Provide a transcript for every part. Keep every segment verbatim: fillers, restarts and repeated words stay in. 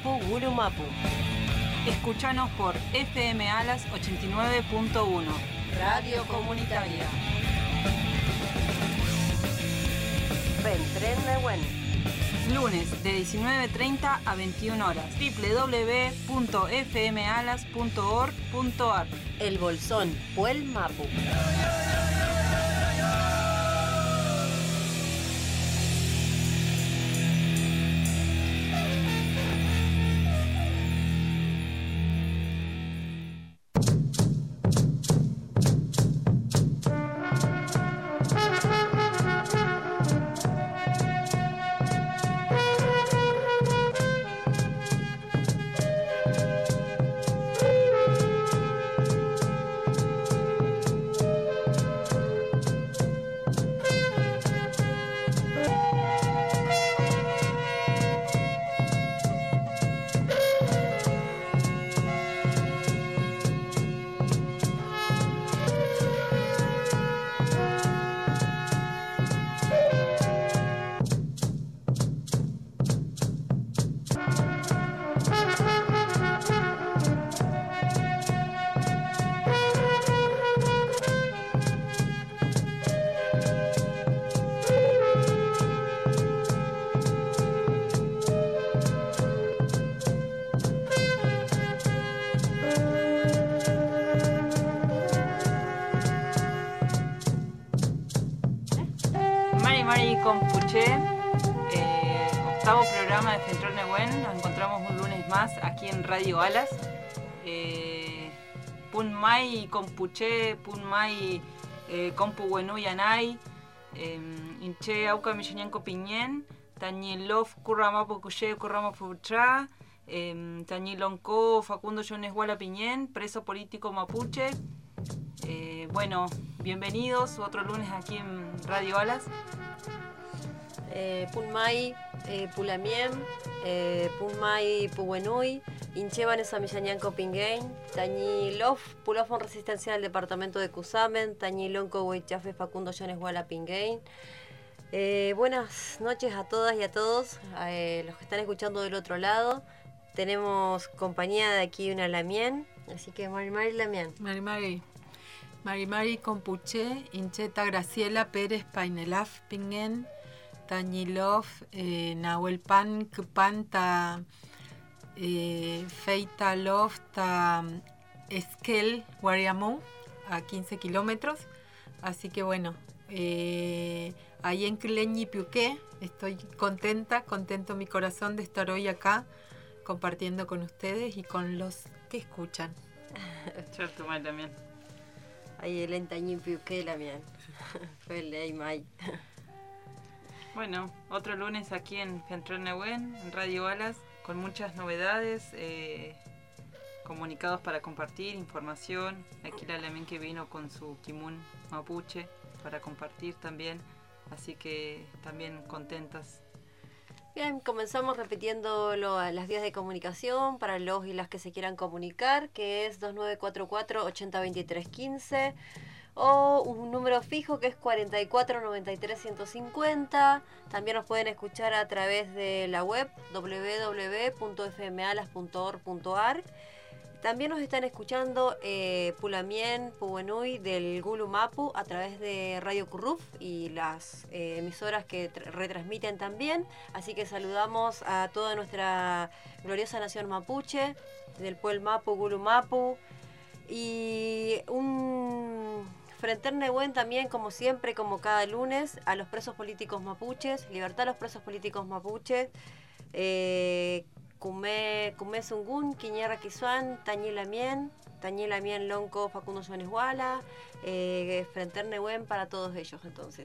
Mapu Gulu Mapu. Escúchanos por F M Alas ochenta y nueve punto uno. Radio Comunitaria. Fentren Nehuen. Lunes de diecinueve treinta a veintiuna horas. doble u doble u doble u punto f m alas punto org punto a r. El Bolsón, Puel Mapu. Eh, octavo programa de Fentren Nehuen. Nos encontramos un lunes más aquí en Radio Alas. Eh, Pun Mai Compuche, Pun Mai Compu Wenui Anai, Inche Auca Michanianco Piñén, Tañilov Curramapo Cuche, Curramapo Tra, Tañilonco Facundo Yonesguala Piñén, preso político mapuche. Eh, bueno, bienvenidos otro lunes aquí en Radio Alas. Eh, Punmai, eh, Pulamiem, eh, Punmai Puwenui, Inchevan Samillañanco Pinguén, Tañilov, Pulofon Resistencia del Departamento de Cusamen, Tañilonco Huichafe Facundo Yonesguala Pinguén. Eh, buenas noches a todas y a todos, eh, los que están escuchando del otro lado. Tenemos compañía de aquí una Lamien, así que Mari Mari Lamien. Mari Mari. Mari Mari Compuche, Incheta Graciela Pérez Painelaf Pinguén. Tañilov, eh, Nahuel Pan, Kpan, ta eh, Feita Lov, ta Esquel, Guariamú, a quince kilómetros. Así que bueno, eh, ahí en Cleñi Piuqué, estoy contenta, contento mi corazón de estar hoy acá compartiendo con ustedes y con los que escuchan. Cierto, May también. Ahí el Entañi Piuqué también. Fue el de May. Bueno, otro lunes aquí en Fentren Nehuen, en Radio Alas, con muchas novedades, eh, comunicados para compartir, información. Aquí la Lamien que vino con su kimun mapuche para compartir también, así que también contentas. Bien, comenzamos repitiendo lo, las vías de comunicación para los y las que se quieran comunicar, que es dos nueve cuatro cuatro, ocho cero dos tres uno cinco. O un número fijo que es cuarenta y cuatro noventa y tres ciento cincuenta. También nos pueden escuchar a través de la web doble u doble u doble u punto f m alas punto org punto a r. También nos están escuchando eh, Pulamien, Puwenui del Gulu Mapu a través de Radio Curruf y las eh, emisoras que retransmiten también. Así que saludamos a toda nuestra gloriosa nación mapuche, del Puel Mapu, Gulu Mapu. Y un Fentren Nehuen también, como siempre, como cada lunes, a los presos políticos mapuches, libertad a los presos políticos mapuches, eh, Kume Sungun, Quiñera Quisuan, Tañi Lamien, Tañi Lamien Lonco, Facundo Yonesguala, eh, Fentren Nehuen para todos ellos entonces.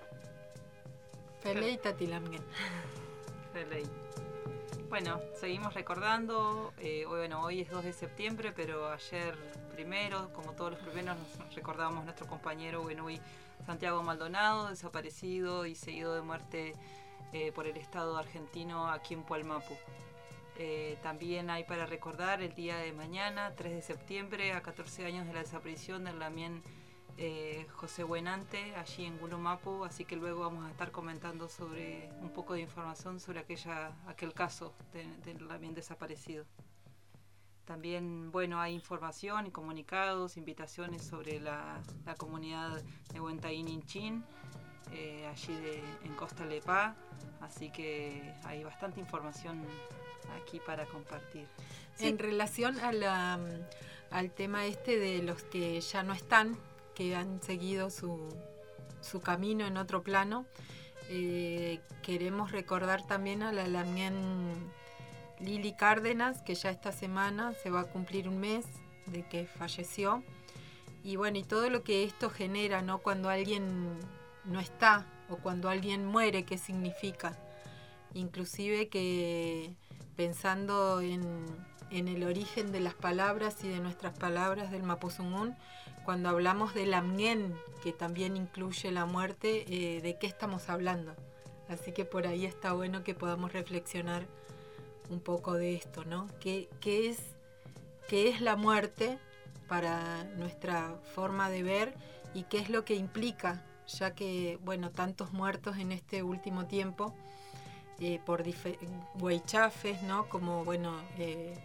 Pelei Tati Lamien. Pelei. Bueno, seguimos recordando, eh, bueno, hoy es dos de septiembre, pero ayer primero, como todos los primeros, nos recordábamos a nuestro compañero Wenui Santiago Maldonado, desaparecido y seguido de muerte eh, por el Estado argentino aquí en Puel Mapu. Eh, también hay para recordar el día de mañana, tres de septiembre, a catorce años de la desaparición del Lamien eh, José Buenante, allí en Gulumapu, así que luego vamos a estar comentando sobre un poco de información sobre aquella, aquel caso de, del también desaparecido. También, bueno, hay información y comunicados, invitaciones sobre la, la comunidad de Huentaín-Inchin, eh, allí de, en Costa Lepá, así que hay bastante información aquí para compartir. Sí. En relación a la, al tema este de los que ya no están, que han seguido su, su camino en otro plano, eh, queremos recordar también a la Lamien Lili Cárdenas, que ya esta semana se va a cumplir un mes de que falleció. Y bueno, y todo lo que esto genera, ¿no? Cuando alguien no está o cuando alguien muere, ¿qué significa? Inclusive que pensando en, en el origen de las palabras y de nuestras palabras del Mapuzungún, cuando hablamos del Lamien, que también incluye la muerte, eh, ¿de qué estamos hablando? Así que por ahí está bueno que podamos reflexionar un poco de esto, ¿no? ¿Qué, qué es, qué es la muerte para nuestra forma de ver y qué es lo que implica, ya que, bueno, tantos muertos en este último tiempo eh, por huaychafes, ¿no? Como, bueno, eh,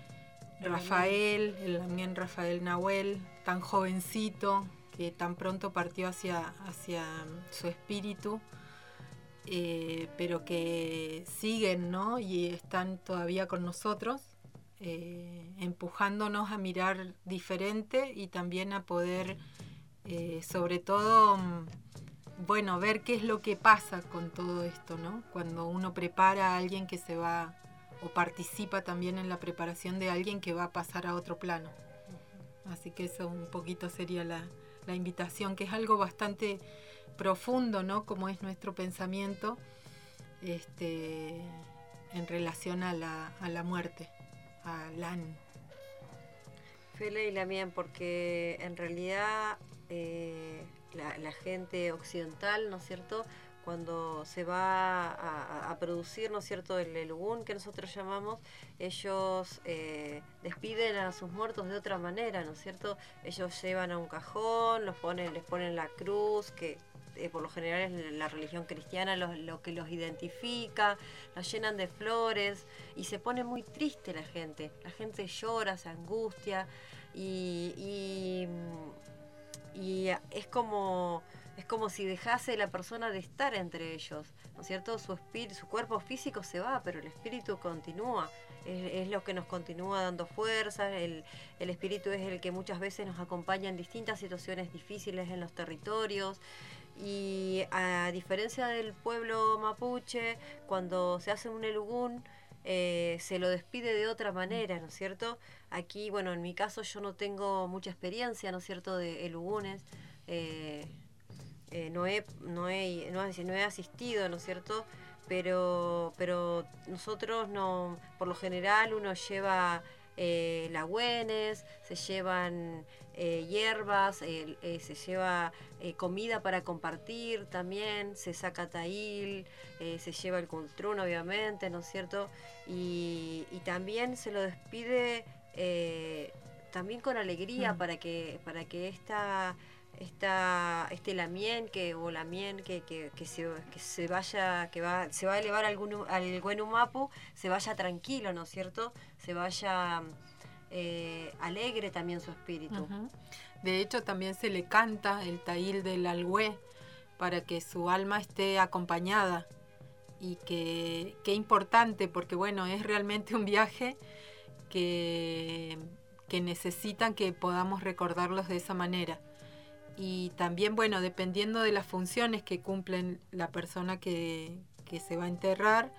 Rafael, el Lamien Rafael Nahuel, tan jovencito, que tan pronto partió hacia, hacia su espíritu, eh, pero que siguen, ¿no? Y están todavía con nosotros, eh, empujándonos a mirar diferente y también a poder, eh, sobre todo, bueno, ver qué es lo que pasa con todo esto, ¿no? Cuando uno prepara a alguien que se va o participa también en la preparación de alguien que va a pasar a otro plano. Así que eso un poquito sería la, la invitación, que es algo bastante profundo, ¿no? Como es nuestro pensamiento este, en relación a la, a la muerte, a Lan. Fele y Lamien, porque en realidad eh, la, la gente occidental, ¿no es cierto?, cuando se va a, a producir, ¿no es cierto?, el elugún que nosotros llamamos, ellos eh, despiden a sus muertos de otra manera, ¿no es cierto? Ellos llevan a un cajón, los ponen, les ponen la cruz, que eh, por lo general es la religión cristiana lo, lo que los identifica, los llenan de flores y se pone muy triste la gente. La gente llora, se angustia y, y, y es como... Es como si dejase la persona de estar entre ellos, ¿no es cierto? Su espíritu, su cuerpo físico se va, pero el espíritu continúa. Es, es lo que nos continúa dando fuerza. El, el espíritu es el que muchas veces nos acompaña en distintas situaciones difíciles en los territorios. Y a diferencia del pueblo mapuche, cuando se hace un elugún, eh, se lo despide de otra manera, ¿no es cierto? Aquí, bueno, en mi caso yo no tengo mucha experiencia, ¿no es cierto?, de elugunes. Eh, Eh, no, he, no, he, no, he, no he asistido, ¿no es cierto? Pero, pero nosotros, no, por lo general, uno lleva eh, lagüenes, se llevan eh, hierbas, eh, eh, se lleva eh, comida para compartir también, se saca taíl, eh, se lleva el cultrún, obviamente, ¿no es cierto? Y, y también se lo despide eh, también con alegría, mm. para que, para que esta... Esta, este lamien que o lamien que, que, que, se, que se vaya que va se va a elevar al, al Güenumapu, se vaya tranquilo, ¿no es cierto? Se vaya eh, alegre también su espíritu. Uh-huh. De hecho también se le canta el taíl del Algüe para que su alma esté acompañada, y que qué importante, porque bueno, es realmente un viaje que, que necesitan que podamos recordarlos de esa manera. Y también, bueno, dependiendo de las funciones que cumplen la persona que, que se va a enterrar,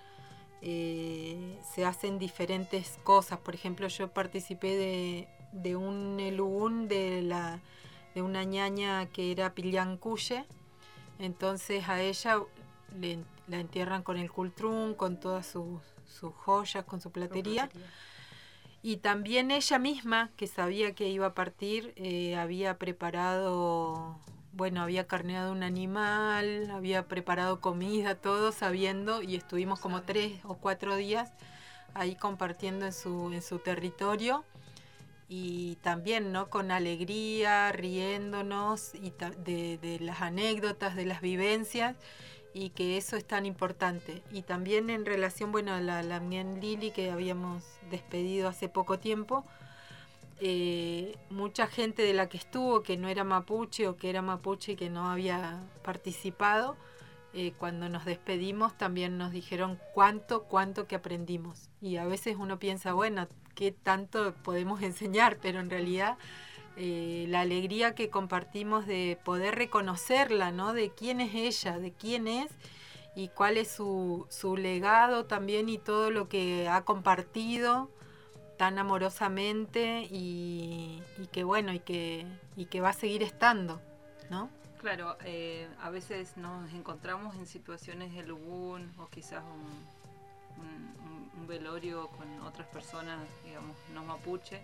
eh, se hacen diferentes cosas. Por ejemplo, yo participé de, de un elugún de, la, de una ñaña que era Pillancuye. Entonces a ella le, la entierran con el cultrún, con todas sus, sus joyas, con su platería. Y también ella misma, que sabía que iba a partir, eh, había preparado, bueno, había carneado un animal, había preparado comida, todo sabiendo, y estuvimos como tres o cuatro días ahí compartiendo en su, en su territorio. y también, ¿no?, con alegría, riéndonos y ta- de, de las anécdotas, de las vivencias, y que eso es tan importante. Y también en relación, bueno, a la, la Mien Lili que habíamos despedido hace poco tiempo, eh, mucha gente de la que estuvo, que no era mapuche o que era mapuche y que no había participado, eh, cuando nos despedimos también nos dijeron cuánto, cuánto que aprendimos. Y a veces uno piensa, bueno, qué tanto podemos enseñar, pero en realidad eh, la alegría que compartimos de poder reconocerla, ¿no?, de quién es ella, de quién es y cuál es su, su legado también, y todo lo que ha compartido tan amorosamente, y, y que bueno, y que, y que va a seguir estando, ¿no? Claro, eh, a veces nos encontramos en situaciones de lubún o quizás un, un, un velorio con otras personas, digamos, no mapuche,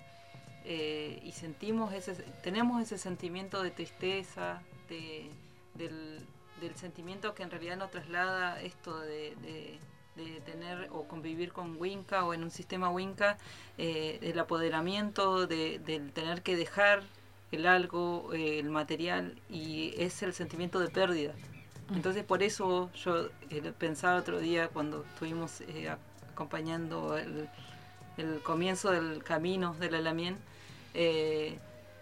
eh, y sentimos ese, tenemos ese sentimiento de tristeza, de, del, del sentimiento que en realidad nos traslada esto de, de, de tener o convivir con Winca o en un sistema Winca, eh, el apoderamiento de, del tener que dejar el algo, eh, el material, y es el sentimiento de pérdida. Entonces por eso yo eh, pensaba otro día cuando estuvimos eh, acompañando el, el comienzo del camino del Alamien, eh,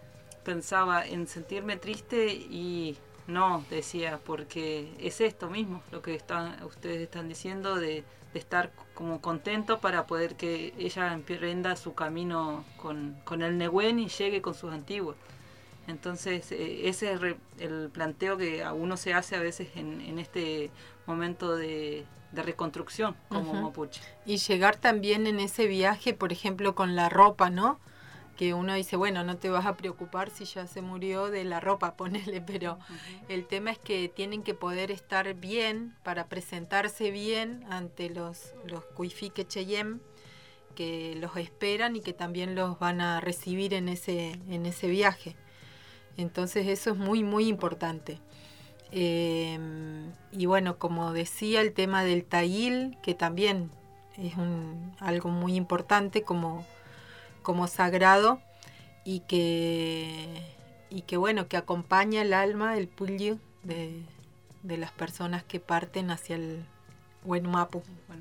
pensaba en sentirme triste y no, decía, porque es esto mismo lo que están, ustedes están diciendo, de, de estar como contento para poder que ella emprenda su camino con, con el Nehuen y llegue con sus antiguos. Entonces eh, ese es re, el planteo que a uno se hace a veces en, en este momento de, de reconstrucción como uh-huh. mapuche. Y llegar también en ese viaje, por ejemplo, con la ropa, ¿no? Que uno dice, bueno, no te vas a preocupar si ya se murió de la ropa, ponele, pero uh-huh. el tema es que tienen que poder estar bien para presentarse bien ante los, los Cuifique Cheyem, que los esperan y que también los van a recibir en ese, en ese viaje. Entonces eso es muy, muy importante. Eh, y bueno, como decía, el tema del Tail, que también es un, algo muy importante como, como sagrado, y que, y que bueno, que acompaña el alma, el pulli de, de las personas que parten hacia el Huenumapu.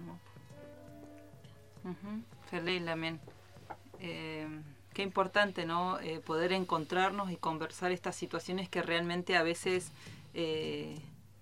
Uh-huh. Feliz amén. Eh... Qué importante, ¿no? Eh, poder encontrarnos y conversar estas situaciones que realmente a veces, eh,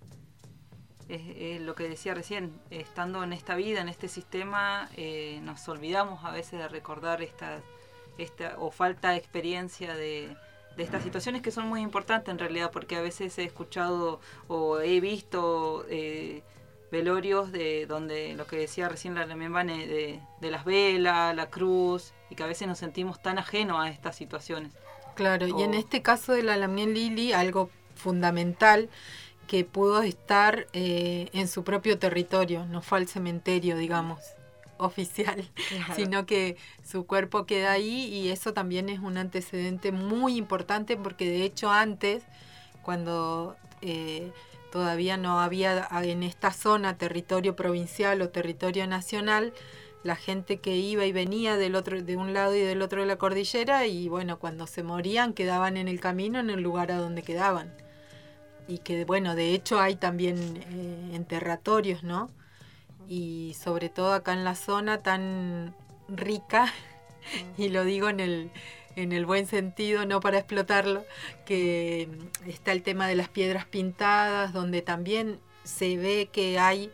es, es lo que decía recién, estando en esta vida, en este sistema, eh, nos olvidamos a veces de recordar esta, esta o falta de experiencia de, de estas situaciones que son muy importantes en realidad, porque a veces he escuchado o he visto eh, velorios de donde lo que decía recién la Lemembane, de, de las velas, la cruz, y que a veces nos sentimos tan ajenos a estas situaciones. Claro, o... y en este caso de la Lamien Lili, algo fundamental, que pudo estar eh, en su propio territorio, no fue al cementerio, digamos, oficial, claro. sino que su cuerpo queda ahí, y eso también es un antecedente muy importante, porque de hecho antes, cuando eh, todavía no había en esta zona territorio provincial o territorio nacional, la gente que iba y venía del otro, de un lado y del otro de la cordillera, y bueno, cuando se morían quedaban en el camino, en el lugar a donde quedaban. Y que bueno, de hecho hay también eh, enterratorios, ¿no? Y sobre todo acá en la zona tan rica, y lo digo en el, en el buen sentido, no para explotarlo, que está el tema de las piedras pintadas, donde también se ve que hay,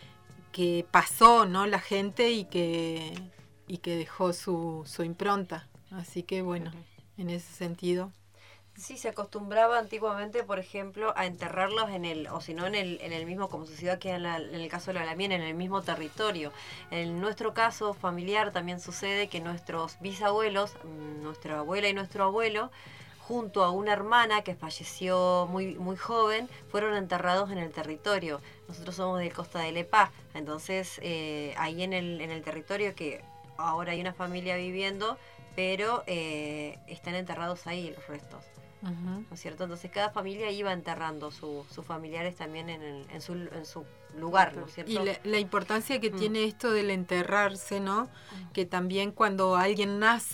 que pasó, ¿no?, la gente y que, y que dejó su, su impronta. Así que bueno, en ese sentido. Sí, se acostumbraba antiguamente, por ejemplo, a enterrarlos en el, o si no en el, en el mismo, como sucedió aquí en, la, en el caso de la Lamien, en el mismo territorio. En nuestro caso familiar también sucede que nuestros bisabuelos, nuestra abuela y nuestro abuelo, junto a una hermana que falleció muy, muy joven, fueron enterrados en el territorio. Nosotros somos del Costa del Epá, entonces eh, ahí en el, en el territorio, que ahora hay una familia viviendo, pero eh, están enterrados ahí los restos. Uh-huh. ¿No es cierto? Entonces cada familia iba enterrando su, sus familiares también en, el, en, su, en su lugar, ¿no es cierto? Y la, la importancia que mm. tiene esto del enterrarse, ¿no? Mm. Que también cuando alguien nace,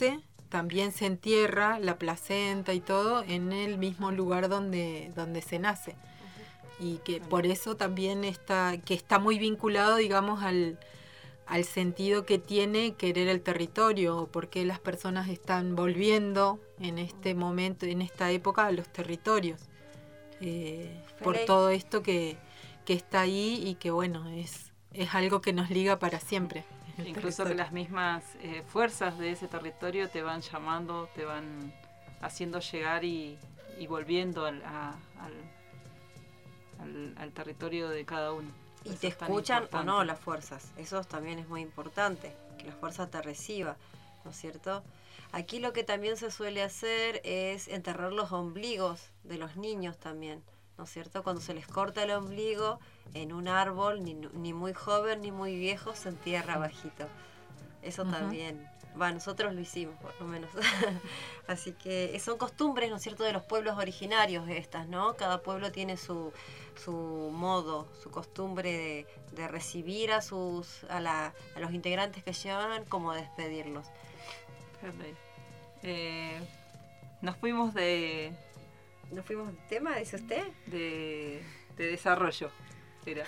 también se entierra la placenta y todo en el mismo lugar donde, donde se nace. Uh-huh. Y que por eso también está, que está muy vinculado, digamos, al, al sentido que tiene querer el territorio, porque las personas están volviendo en este momento, en esta época, a los territorios. Eh, por todo esto que, que está ahí y que, bueno, es, es algo que nos liga para siempre. Incluso que las mismas eh, fuerzas de ese territorio te van llamando, te van haciendo llegar y, y volviendo al, a, al, al, al territorio de cada uno. Y te escuchan o no las fuerzas, eso también es muy importante, que la fuerza te reciba, ¿no es cierto? Aquí lo que también se suele hacer es enterrar los ombligos de los niños también, ¿no es cierto? Cuando se les corta el ombligo en un árbol, ni, ni muy joven ni muy viejo, se entierra bajito. Eso uh-huh. también, va, nosotros lo hicimos por lo menos. Así que son costumbres, ¿no es cierto?, de los pueblos originarios estas, ¿no? Cada pueblo tiene su, su modo, su costumbre de, de recibir a sus a, la, a los integrantes que llevan, como despedirlos. Eh, nos fuimos de... ¿Nos fuimos de tema, dice usted? De, de desarrollo. Era.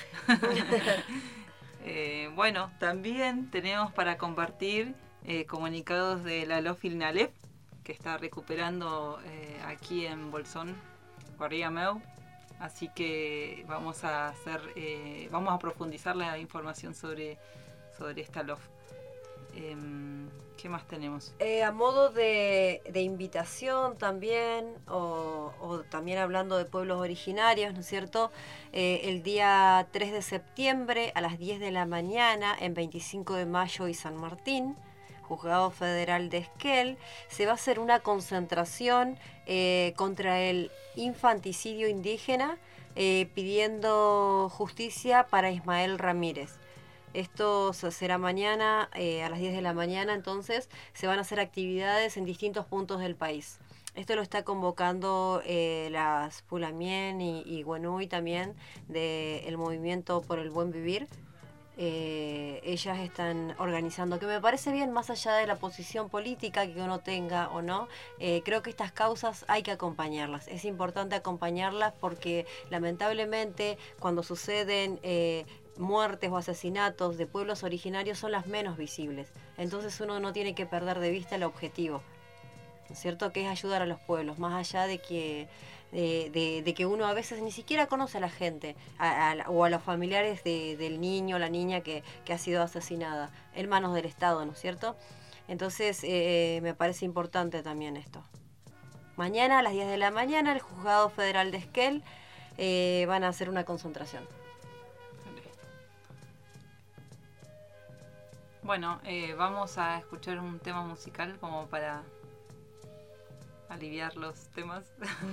eh, bueno, también tenemos para compartir eh, comunicados de la Lofilnalep, que está recuperando eh, aquí en Bolsón, Guarriameu. Así que vamos a hacer, eh, vamos a profundizar la información sobre, sobre esta Lof. Eh, ¿Qué más tenemos? Eh, a modo de, de invitación también, o, o también hablando de pueblos originarios, ¿no es cierto? Eh, el día tres de septiembre a las diez de la mañana en veinticinco de mayo y San Martín, Juzgado Federal de Esquel, se va a hacer una concentración eh, contra el infanticidio indígena, eh, pidiendo justicia para Ismael Ramírez. Esto será mañana eh, a las diez de la mañana, entonces se van a hacer actividades en distintos puntos del país. Esto lo está convocando eh, las Pulamien y, y Wenui también del Movimiento por el Buen Vivir. Eh, ellas están organizando, que me parece bien, más allá de la posición política que uno tenga o no, eh, creo que estas causas hay que acompañarlas. Es importante acompañarlas porque lamentablemente cuando suceden Eh, muertes o asesinatos de pueblos originarios son las menos visibles. Entonces uno no tiene que perder de vista el objetivo, ¿no es cierto?, que es ayudar a los pueblos, más allá de que de, de, de que uno a veces ni siquiera conoce a la gente a, a, o a los familiares de, del niño o la niña que, que ha sido asesinada en manos del Estado, ¿no es cierto? Entonces eh, me parece importante también esto. Mañana a las diez de la mañana el Juzgado Federal de Esquel eh, van a hacer una concentración. Bueno, eh, vamos a escuchar un tema musical como para aliviar los temas.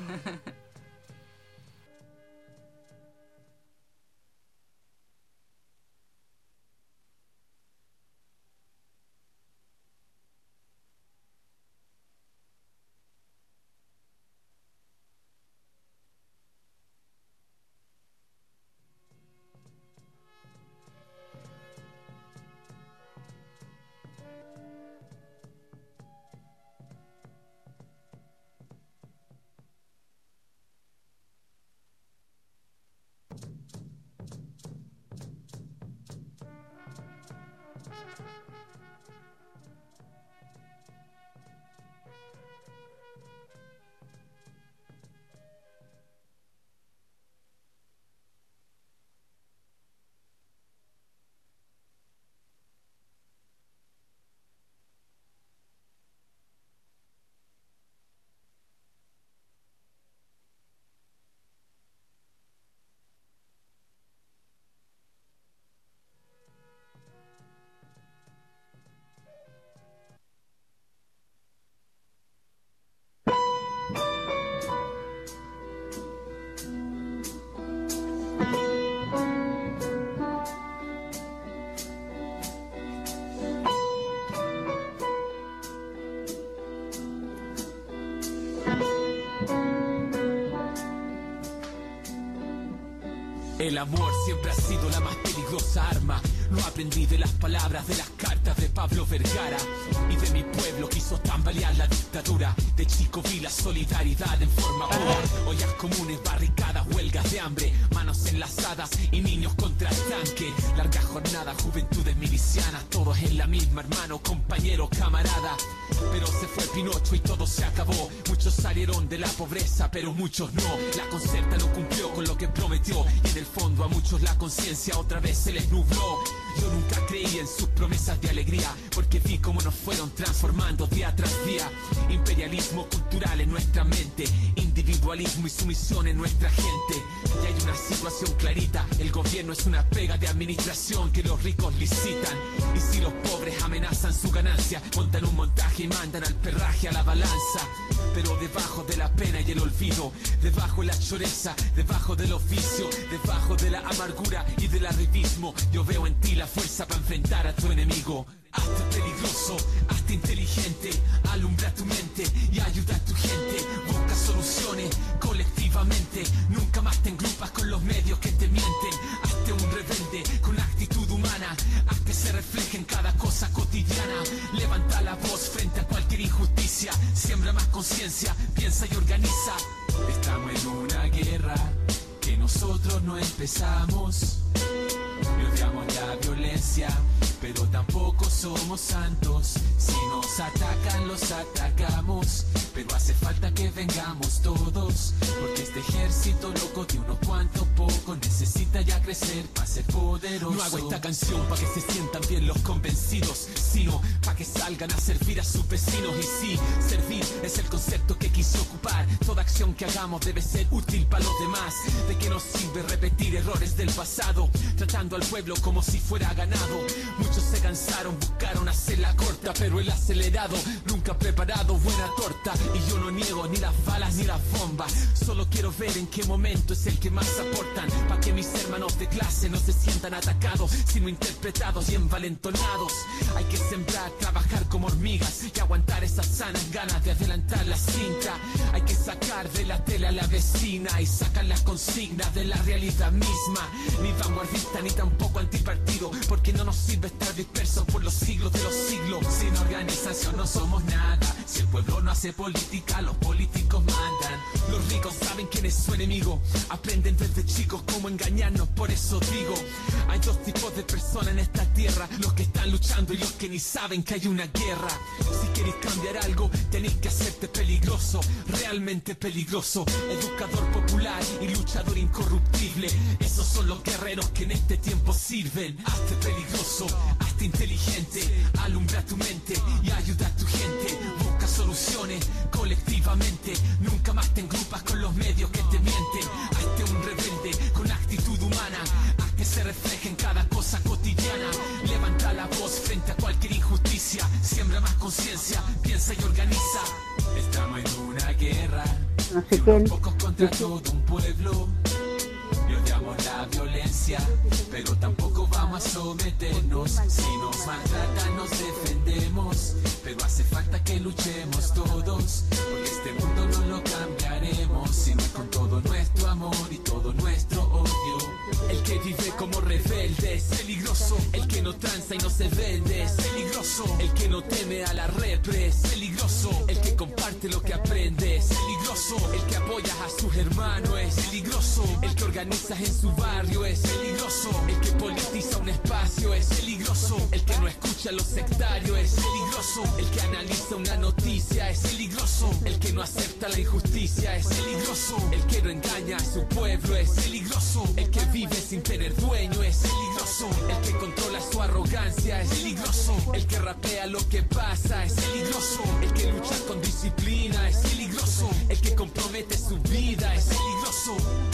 El amor siempre ha sido la más peligrosa arma. Lo aprendí de las palabras de las cartas de Pablo Vergara. Y de mi pueblo que hizo tan paliar la dictadura. De chico vi la solidaridad en forma pura. Ollas comunes, barricadas, huelgas de hambre, manos enlazadas y niños contra el tanque. Larga jornada, juventudes milicianas, todos en la misma, hermano, compañero, camarada. Pero se fue Pinocho y todo se acabó. Muchos salieron de la pobreza, pero muchos no. La Concerta no cumplió con lo que prometió, y en el fondo a muchos la conciencia otra vez se les nubló. Yo nunca creí en sus promesas de alegría, porque vi cómo nos fueron transformando día tras día. Imperialismo cultural en nuestra mente, individualismo y sumisión en nuestra gente. Y hay una situación clarita: el gobierno es una pega de administración que los ricos licitan. Y si los pobres amenazan su ganancia, montan un montaje y mandan al perraje a la balanza. Pero debajo de la pena y el olvido, debajo de la choreza, debajo de los vicios, debajo de la amargura y del arribismo, yo veo en ti la fuerza para enfrentar a tu enemigo. Hazte peligroso, hazte inteligente, alumbra tu mente y ayuda a tu gente. Busca soluciones colectivamente, nunca más te engrupas con los medios que te mienten. Hazte un rebelde con actitud humana, haz que se refleje en cada cosa cotidiana. Levanta la voz frente a cualquier injusticia, siembra más conciencia, piensa y organiza. Estamos en una guerra que nosotros no empezamos. No odiamos la violencia, pero tampoco somos santos. Si nos atacan, los atacamos, pero hace falta que vengamos todos, porque este ejército loco de unos cuantos pocos necesita ya crecer para ser poderoso. No hago esta canción para que se sientan bien los convencidos, sino para que salgan a servir a sus vecinos. Y sí, servir es el concepto que quise ocupar. Toda acción que hagamos debe ser útil para los demás. ¿De qué nos sirve repetir errores del pasado, tratando al pueblo como si fuera ganado? Muchos se cansaron, buscaron hacerla corta, pero el acelerado nunca ha preparado buena torta. Y yo no niego ni las balas ni las bombas, solo quiero ver en qué momento es el que más aportan, para que mis hermanos de clase no se sientan atacados, sino interpretados y envalentonados. Hay que sembrar, trabajar como hormigas y aguantar esas sanas ganas de adelantar la cinta. Hay que sacar de la tele a la vecina y sacar las consignas de la realidad misma. Ni vanguardista ni tampoco antipartido, porque no nos sirve estar dispersos por los siglos de los siglos. Sin organización no somos nada. Si el pueblo no hace política, los políticos mandan. Los ricos saben quién es su enemigo, aprenden desde chicos cómo engañarnos. Por eso digo, hay dos tipos de personas en esta tierra: los que están luchando y los que ni saben que hay una guerra. Si queréis cambiar algo, tenéis que hacerte peligroso, realmente peligroso. Educador popular y luchador incorruptible, esos son los guerreros que en este tiempo sirven. Hazte peligroso, hazte inteligente, alumbra tu mente y ayuda a tu gente. Busca soluciones colectivamente, nunca más te engrupas con los medios que te mienten. Hazte un rebelde con actitud humana, haz que se refleje en cada cosa cotidiana. Levanta la voz frente a cualquier injusticia, siembra más conciencia, piensa y organiza. Estamos en una guerra, no sé quién, pocos contra todo un pueblo. Y odiamos la violencia, pero tampoco vamos a someternos. Si nos maltratan nos defendemos, pero hace falta que luchemos todos, porque este mundo no lo cambiaremos, sino con todo nuestro amor y todo nuestro odio. El que vive como rebelde es peligroso, el que no tranza y no se vende es peligroso, el que no teme a la repre es peligroso, el que comparte lo que aprende es peligroso, el que apoya a sus hermanos es peligroso, el que organiza en su barrio es peligroso, el que politiza un espacio es peligroso, el que no escucha a los sectarios es peligroso, el que analiza una noticia es peligroso, el que no acepta la injusticia es peligroso, el que no engaña a su pueblo es peligroso, el que vive sin tener dueño es peligroso, el que controla su arrogancia es peligroso, el que rapea lo que pasa es peligroso, el que lucha con disciplina es peligroso, el que compromete su vida es peligroso.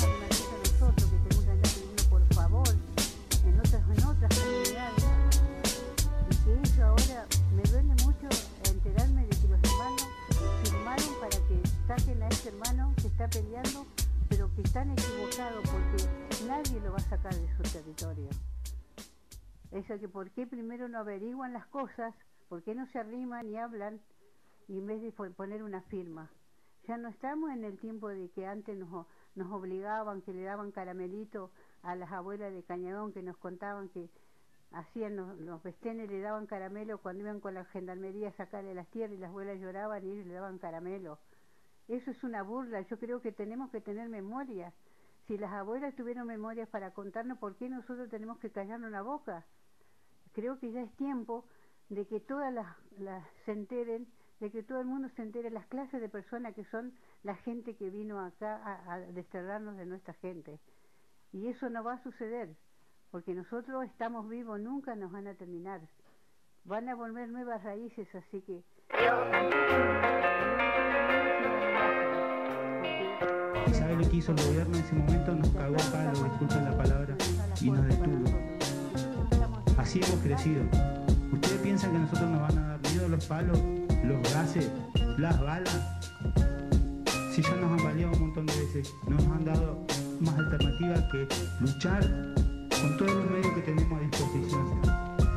Saquen a ese hermano que está peleando, pero que están equivocados, porque nadie lo va a sacar de su territorio. Eso que por qué primero no averiguan las cosas, por qué no se arriman y hablan, y en vez de poner una firma. Ya no estamos en el tiempo de que antes nos, nos obligaban, que le daban caramelito a las abuelas de Cañadón, que nos contaban que hacían los, los bestenes, le daban caramelo cuando iban con la gendarmería a sacarle las tierras y las abuelas lloraban y ellos le daban caramelo. Eso es una burla. Yo creo que tenemos que tener memoria. Si las abuelas tuvieron memorias para contarnos, ¿por qué nosotros tenemos que callarnos la boca? Creo que ya es tiempo de que todas las, las se enteren, de que todo el mundo se entere las clases de personas que son la gente que vino acá a, a desterrarnos de nuestra gente. Y eso no va a suceder, porque nosotros estamos vivos, nunca nos van a terminar. Van a volver nuevas raíces, así que... ¿Y sabe lo que hizo el gobierno en ese momento? Nos cagó a palo, disculpen la palabra, y nos detuvo. Así hemos crecido. ¿Ustedes piensan que nosotros nos van a dar miedo los palos, los gases, las balas? Si ya nos han baleado un montón de veces, no nos han dado más alternativa que luchar con todos los medios que tenemos a disposición.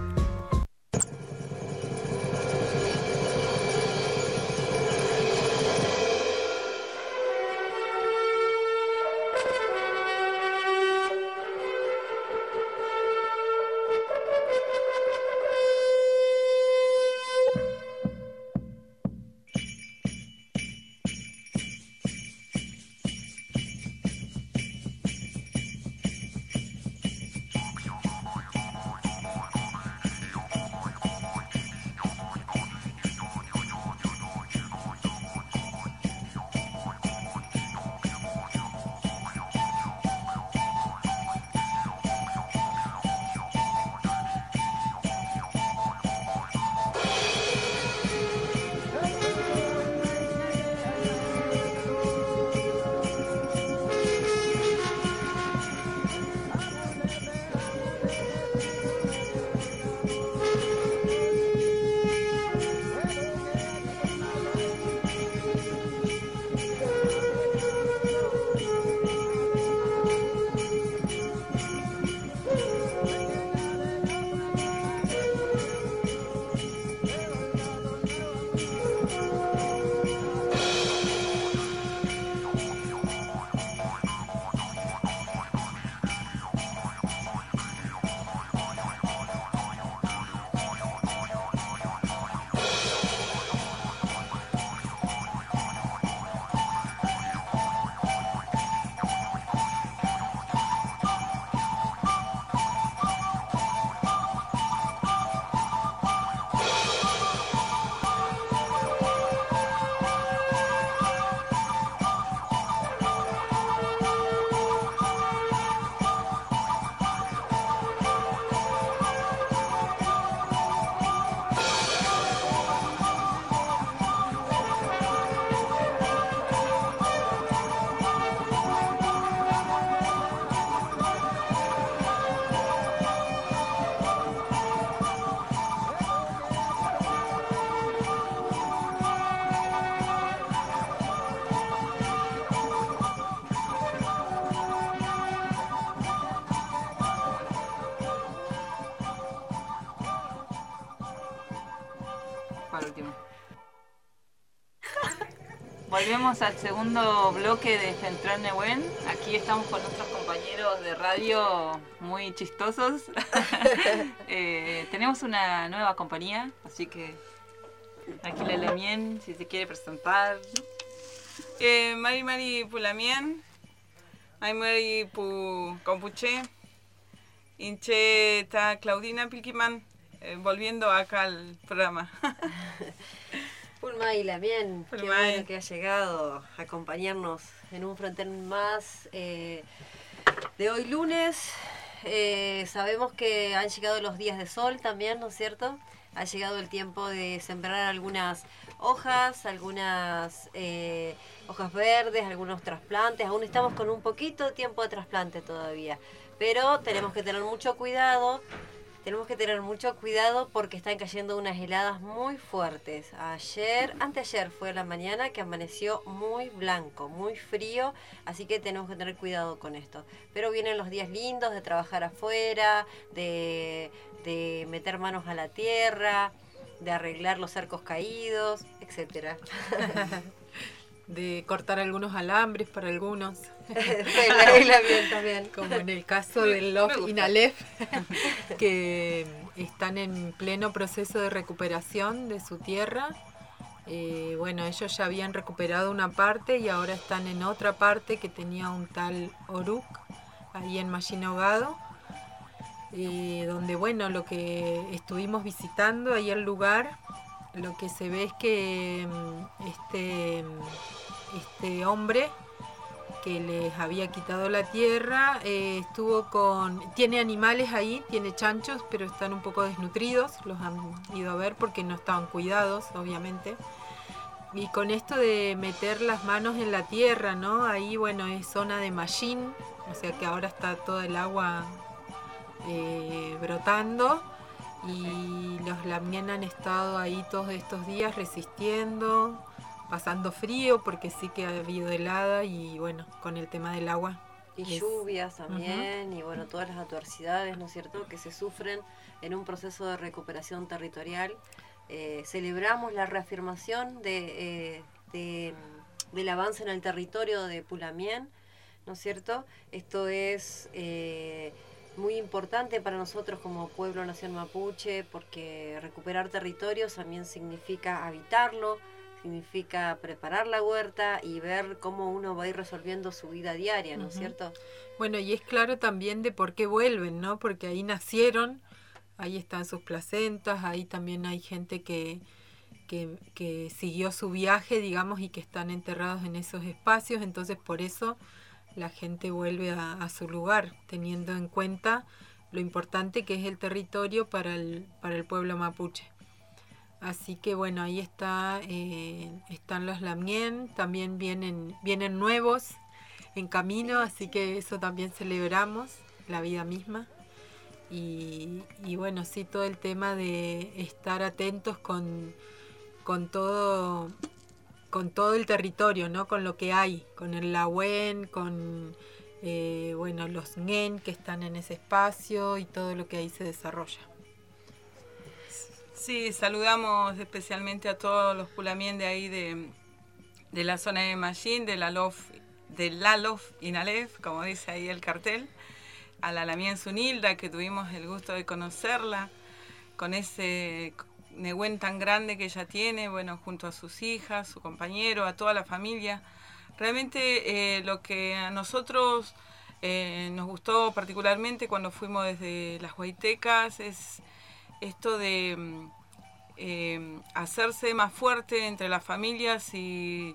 Volvemos al segundo bloque de Central Nehuen. Aquí estamos con nuestros compañeros de radio muy chistosos. eh, tenemos una nueva compañía, así que aquí la Lamien, si se quiere presentar. Eh, Mari Mari Pulamien, Mari Mari Pu Compuche, Inche ta Claudina Pilquiman, eh, volviendo acá al programa. Pulmay Lamien, qué Pulmay. bueno que ha llegado a acompañarnos en un frontón más eh, de hoy lunes. Eh, sabemos que han llegado los días de sol también, ¿no es cierto? Ha llegado el tiempo de sembrar algunas hojas, algunas eh, hojas verdes, algunos trasplantes. Aún estamos con un poquito de tiempo de trasplante todavía, pero tenemos que tener mucho cuidado. Tenemos que tener mucho cuidado porque están cayendo unas heladas muy fuertes. Ayer, anteayer fue la mañana que amaneció muy blanco, muy frío, así que tenemos que tener cuidado con esto. Pero vienen los días lindos de trabajar afuera, de, de meter manos a la tierra, de arreglar los cercos caídos, etcétera. de cortar algunos alambres para algunos. Baila bien también. Como en el caso del Love Inalef, que están en pleno proceso de recuperación de su tierra. Eh, bueno, ellos ya habían recuperado una parte y ahora están en otra parte que tenía un tal Oruk, ahí en Mallinogado, eh, donde, bueno, lo que estuvimos visitando ahí el lugar, lo que se ve es que este, este hombre que les había quitado la tierra, eh, estuvo con... Tiene animales ahí, tiene chanchos, pero están un poco desnutridos, los han ido a ver porque no estaban cuidados, obviamente. Y con esto de meter las manos en la tierra, ¿no? Ahí, bueno, es zona de Mallín, o sea que ahora está toda el agua eh, brotando. Y los lamien han estado ahí todos estos días resistiendo, pasando frío porque sí que ha habido helada y bueno, con el tema del agua. Y es... lluvias también, uh-huh. Y bueno, todas las adversidades, ¿no es cierto?, que se sufren en un proceso de recuperación territorial. Eh, celebramos la reafirmación de, eh, de, del avance en el territorio de Pulamien, ¿no es cierto? Esto es... Eh, muy importante para nosotros como pueblo nación mapuche, porque recuperar territorios también significa habitarlo, significa preparar la huerta y ver cómo uno va a ir resolviendo su vida diaria, ¿no es uh-huh. cierto? Bueno, y es claro también de por qué vuelven, ¿no? Porque ahí nacieron, ahí están sus placentas, ahí también hay gente que, que, que siguió su viaje, digamos, y que están enterrados en esos espacios, entonces por eso la gente vuelve a, a su lugar, teniendo en cuenta lo importante que es el territorio para el, para el pueblo mapuche. Así que bueno, ahí está, eh, están los lamien, también vienen, vienen nuevos en camino, así que eso también celebramos, la vida misma. Y, y bueno, sí, todo el tema de estar atentos con, con todo... con todo el territorio, ¿no? Con lo que hay, con el Lawen, con eh, bueno, los Ngen que están en ese espacio y todo lo que ahí se desarrolla. Sí, saludamos especialmente a todos los pulamien de ahí de, de la zona de Mallín, de la Lof, de la Lof Inalef, como dice ahí el cartel, a la Lamien Sunilda, que tuvimos el gusto de conocerla, con ese Nehuen tan grande que ella tiene, bueno, junto a sus hijas, su compañero, a toda la familia. Realmente eh, lo que a nosotros eh, nos gustó particularmente cuando fuimos desde las Huaytecas es esto de eh, hacerse más fuerte entre las familias y,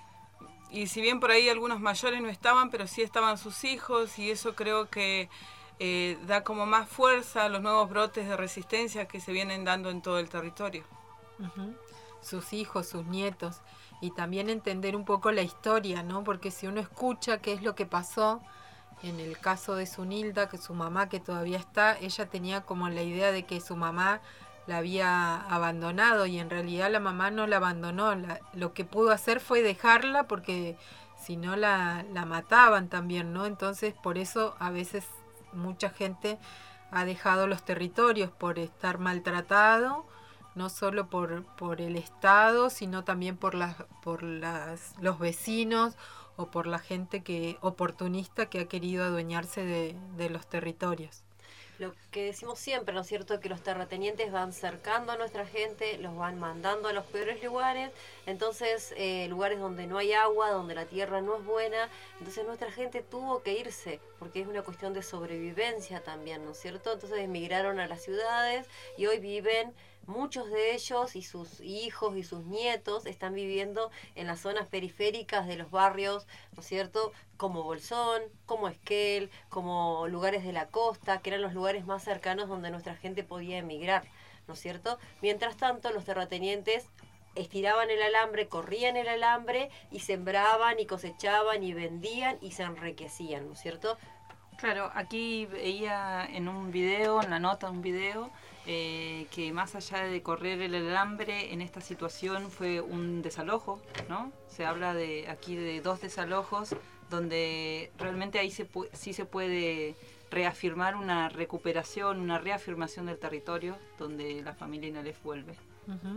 y si bien por ahí algunos mayores no estaban, pero sí estaban sus hijos y eso creo que Eh, da como más fuerza a los nuevos brotes de resistencia que se vienen dando en todo el territorio. Uh-huh. Sus hijos, sus nietos, y también entender un poco la historia, ¿no? Porque si uno escucha qué es lo que pasó, en el caso de Sunilda, que su mamá, que todavía está, ella tenía como la idea de que su mamá la había abandonado y en realidad la mamá no la abandonó, la, lo que pudo hacer fue dejarla porque si no la, la mataban también, ¿no? Entonces por eso a veces mucha gente ha dejado los territorios por estar maltratado, no solo por, por el Estado, sino también por, las, por las, los vecinos o por la gente que oportunista que ha querido adueñarse de, de los territorios. Lo que decimos siempre, ¿no es cierto?, que los terratenientes van cercando a nuestra gente, los van mandando a los peores lugares, entonces eh, lugares donde no hay agua, donde la tierra no es buena, entonces nuestra gente tuvo que irse, porque es una cuestión de sobrevivencia también, ¿no es cierto? Entonces emigraron a las ciudades y hoy viven, muchos de ellos y sus hijos y sus nietos están viviendo en las zonas periféricas de los barrios, ¿no es cierto?, como Bolsón, como Esquel, como lugares de la costa, que eran los lugares más cercanos donde nuestra gente podía emigrar, ¿no es cierto? Mientras tanto, los terratenientes estiraban el alambre, corrían el alambre y sembraban y cosechaban y vendían y se enriquecían, ¿no es cierto? Claro, aquí veía en un video, en la nota de un video, eh, que más allá de correr el alambre, en esta situación fue un desalojo, ¿no? Se habla de aquí de dos desalojos, donde realmente ahí se pu- sí se puede reafirmar una recuperación, una reafirmación del territorio, donde la familia Inalef vuelve. Uh-huh.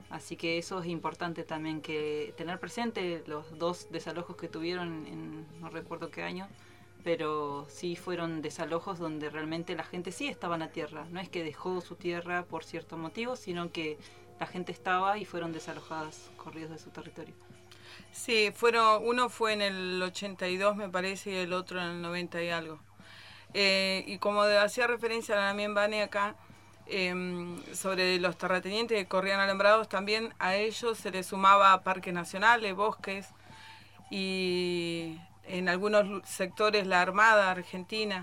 Así que eso es importante también, que tener presente los dos desalojos que tuvieron en no recuerdo qué año, pero sí fueron desalojos donde realmente la gente sí estaba en la tierra. No es que dejó su tierra por cierto motivo, sino que la gente estaba y fueron desalojadas, corridos de su territorio. Sí, fueron, uno fue en el ochenta y dos me parece y el otro en el noventa y algo. Eh, y como hacía referencia a la Lamien Bane acá, eh, sobre los terratenientes que corrían alambrados, también a ellos se les sumaba parques nacionales, bosques, y en algunos sectores la Armada Argentina.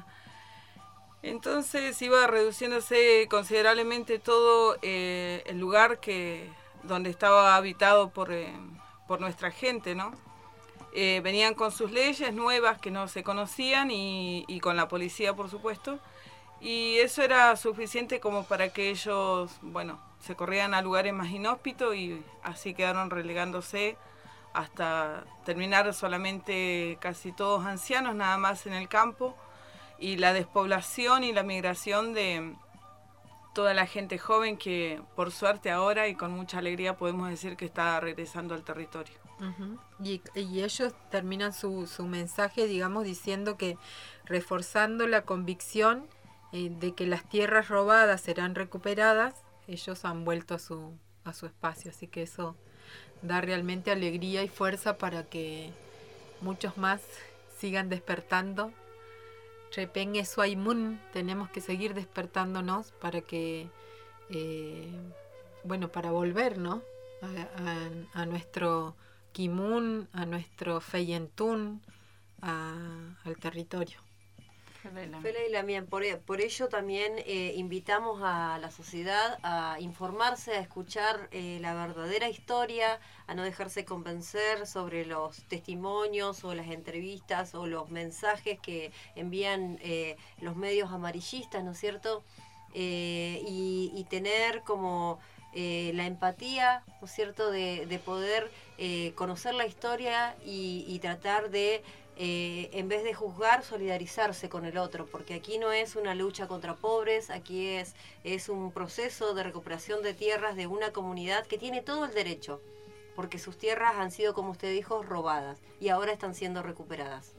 Entonces iba reduciéndose considerablemente todo eh, el lugar que donde estaba habitado por, eh, por nuestra gente, ¿no? Eh, venían con sus leyes nuevas que no se conocían y, y con la policía, por supuesto, y eso era suficiente como para que ellos, bueno, se corrieran a lugares más inhóspitos y así quedaron relegándose hasta terminar solamente casi todos ancianos, nada más en el campo, y la despoblación y la migración de toda la gente joven que por suerte ahora y con mucha alegría podemos decir que está regresando al territorio. Uh-huh. y, y ellos terminan su, su mensaje, digamos, diciendo que reforzando la convicción eh, de que las tierras robadas serán recuperadas, ellos han vuelto a su, a su espacio, así que eso da realmente alegría y fuerza para que muchos más sigan despertando. Repengue Suaimun, tenemos que seguir despertándonos para que, eh, bueno, para volver, ¿no? A, a, a nuestro Kimun, a nuestro Feyentún, a, al territorio. Fela y Lamien, por, por ello también eh, invitamos a la sociedad a informarse, a escuchar eh, la verdadera historia, a no dejarse convencer sobre los testimonios o las entrevistas o los mensajes que envían eh, los medios amarillistas, ¿no es cierto? Eh, y, y tener como eh, la empatía, ¿no es cierto?, de, de poder eh, conocer la historia y, y tratar de Eh, en vez de juzgar, solidarizarse con el otro, porque aquí no es una lucha contra pobres, aquí es, es un proceso de recuperación de tierras de una comunidad que tiene todo el derecho, porque sus tierras han sido, como usted dijo, robadas y ahora están siendo recuperadas.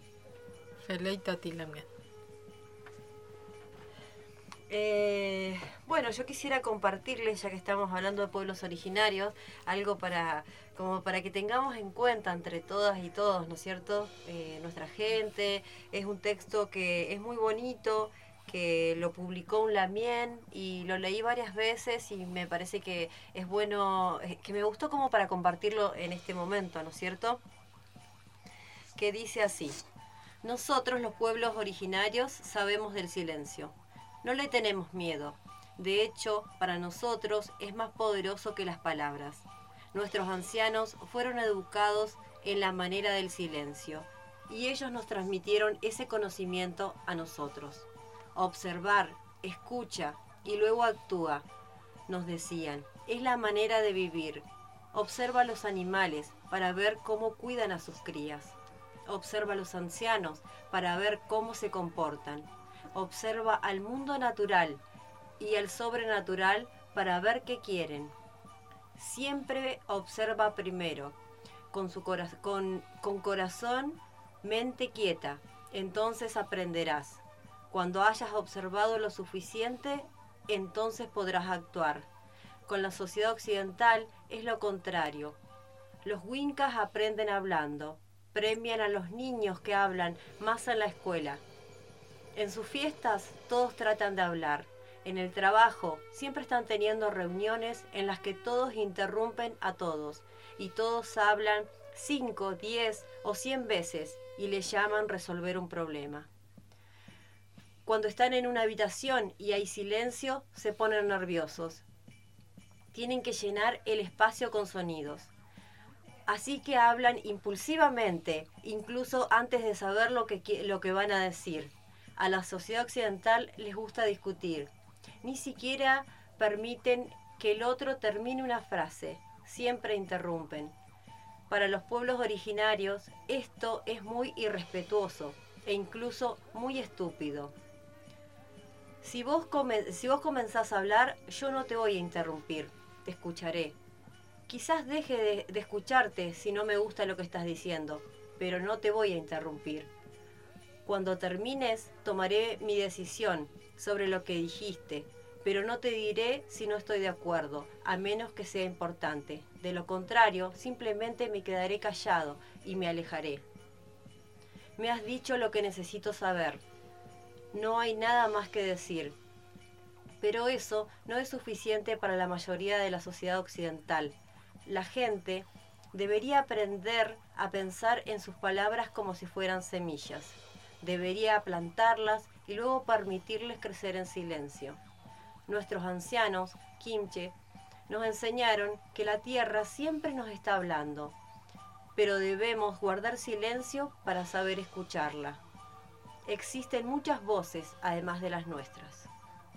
Eh, bueno, yo quisiera compartirles, ya que estamos hablando de pueblos originarios, algo para como para que tengamos en cuenta entre todas y todos, ¿no es cierto? Eh, nuestra gente. Es un texto que es muy bonito, que lo publicó un Lamien y lo leí varias veces y me parece que es bueno, que me gustó como para compartirlo en este momento, ¿no es cierto? Que dice así: nosotros los pueblos originarios sabemos del silencio. No le tenemos miedo. De hecho, para nosotros es más poderoso que las palabras. Nuestros ancianos fueron educados en la manera del silencio y ellos nos transmitieron ese conocimiento a nosotros. Observar, escucha y luego actúa, nos decían. Es la manera de vivir. Observa a los animales para ver cómo cuidan a sus crías. Observa a los ancianos para ver cómo se comportan. Observa al mundo natural y al sobrenatural para ver qué quieren. Siempre observa primero, con, su cora- con, con corazón, mente quieta, entonces aprenderás. Cuando hayas observado lo suficiente, entonces podrás actuar. Con la sociedad occidental es lo contrario. Los wincas aprenden hablando, premian a los niños que hablan más en la escuela. En sus fiestas todos tratan de hablar. En el trabajo siempre están teniendo reuniones en las que todos interrumpen a todos y todos hablan cinco, diez o cien veces y le llaman resolver un problema. Cuando están en una habitación y hay silencio, se ponen nerviosos. Tienen que llenar el espacio con sonidos. Así que hablan impulsivamente, incluso antes de saber lo que, lo que van a decir. A la sociedad occidental les gusta discutir. Ni siquiera permiten que el otro termine una frase. Siempre interrumpen. Para los pueblos originarios, esto es muy irrespetuoso e incluso muy estúpido. Si vos, come, si vos comenzás a hablar, yo no te voy a interrumpir, te escucharé. Quizás deje de, de escucharte si no me gusta lo que estás diciendo, pero no te voy a interrumpir. Cuando termines, tomaré mi decisión sobre lo que dijiste, pero no te diré si no estoy de acuerdo, a menos que sea importante. De lo contrario, simplemente me quedaré callado y me alejaré. Me has dicho lo que necesito saber. No hay nada más que decir. Pero eso no es suficiente para la mayoría de la sociedad occidental. La gente debería aprender a pensar en sus palabras como si fueran semillas. Debería plantarlas y luego permitirles crecer en silencio. Nuestros ancianos, Kimche, nos enseñaron que la tierra siempre nos está hablando, pero debemos guardar silencio para saber escucharla. Existen muchas voces, además de las nuestras.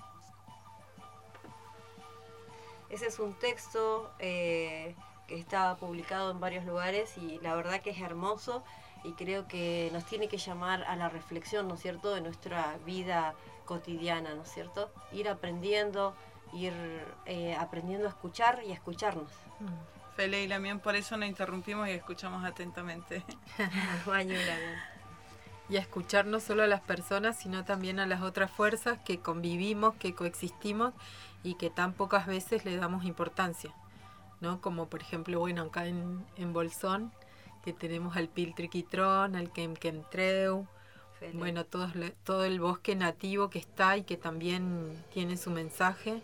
Ese es un texto eh, que está publicado en varios lugares y la verdad que es hermoso y creo que nos tiene que llamar a la reflexión, ¿no es cierto?, de nuestra vida cotidiana, ¿no es cierto? Ir aprendiendo, ir eh, aprendiendo a escuchar y a escucharnos. Fele y Lamien, por eso nos interrumpimos y escuchamos atentamente. Y a escuchar no solo a las personas, sino también a las otras fuerzas que convivimos, que coexistimos y que tan pocas veces le damos importancia, ¿no? Como por ejemplo, bueno, acá en, en Bolsón, que tenemos al Piltriquitrón, al Quemquemtreu, bueno, todo, todo el bosque nativo que está y que también tiene su mensaje.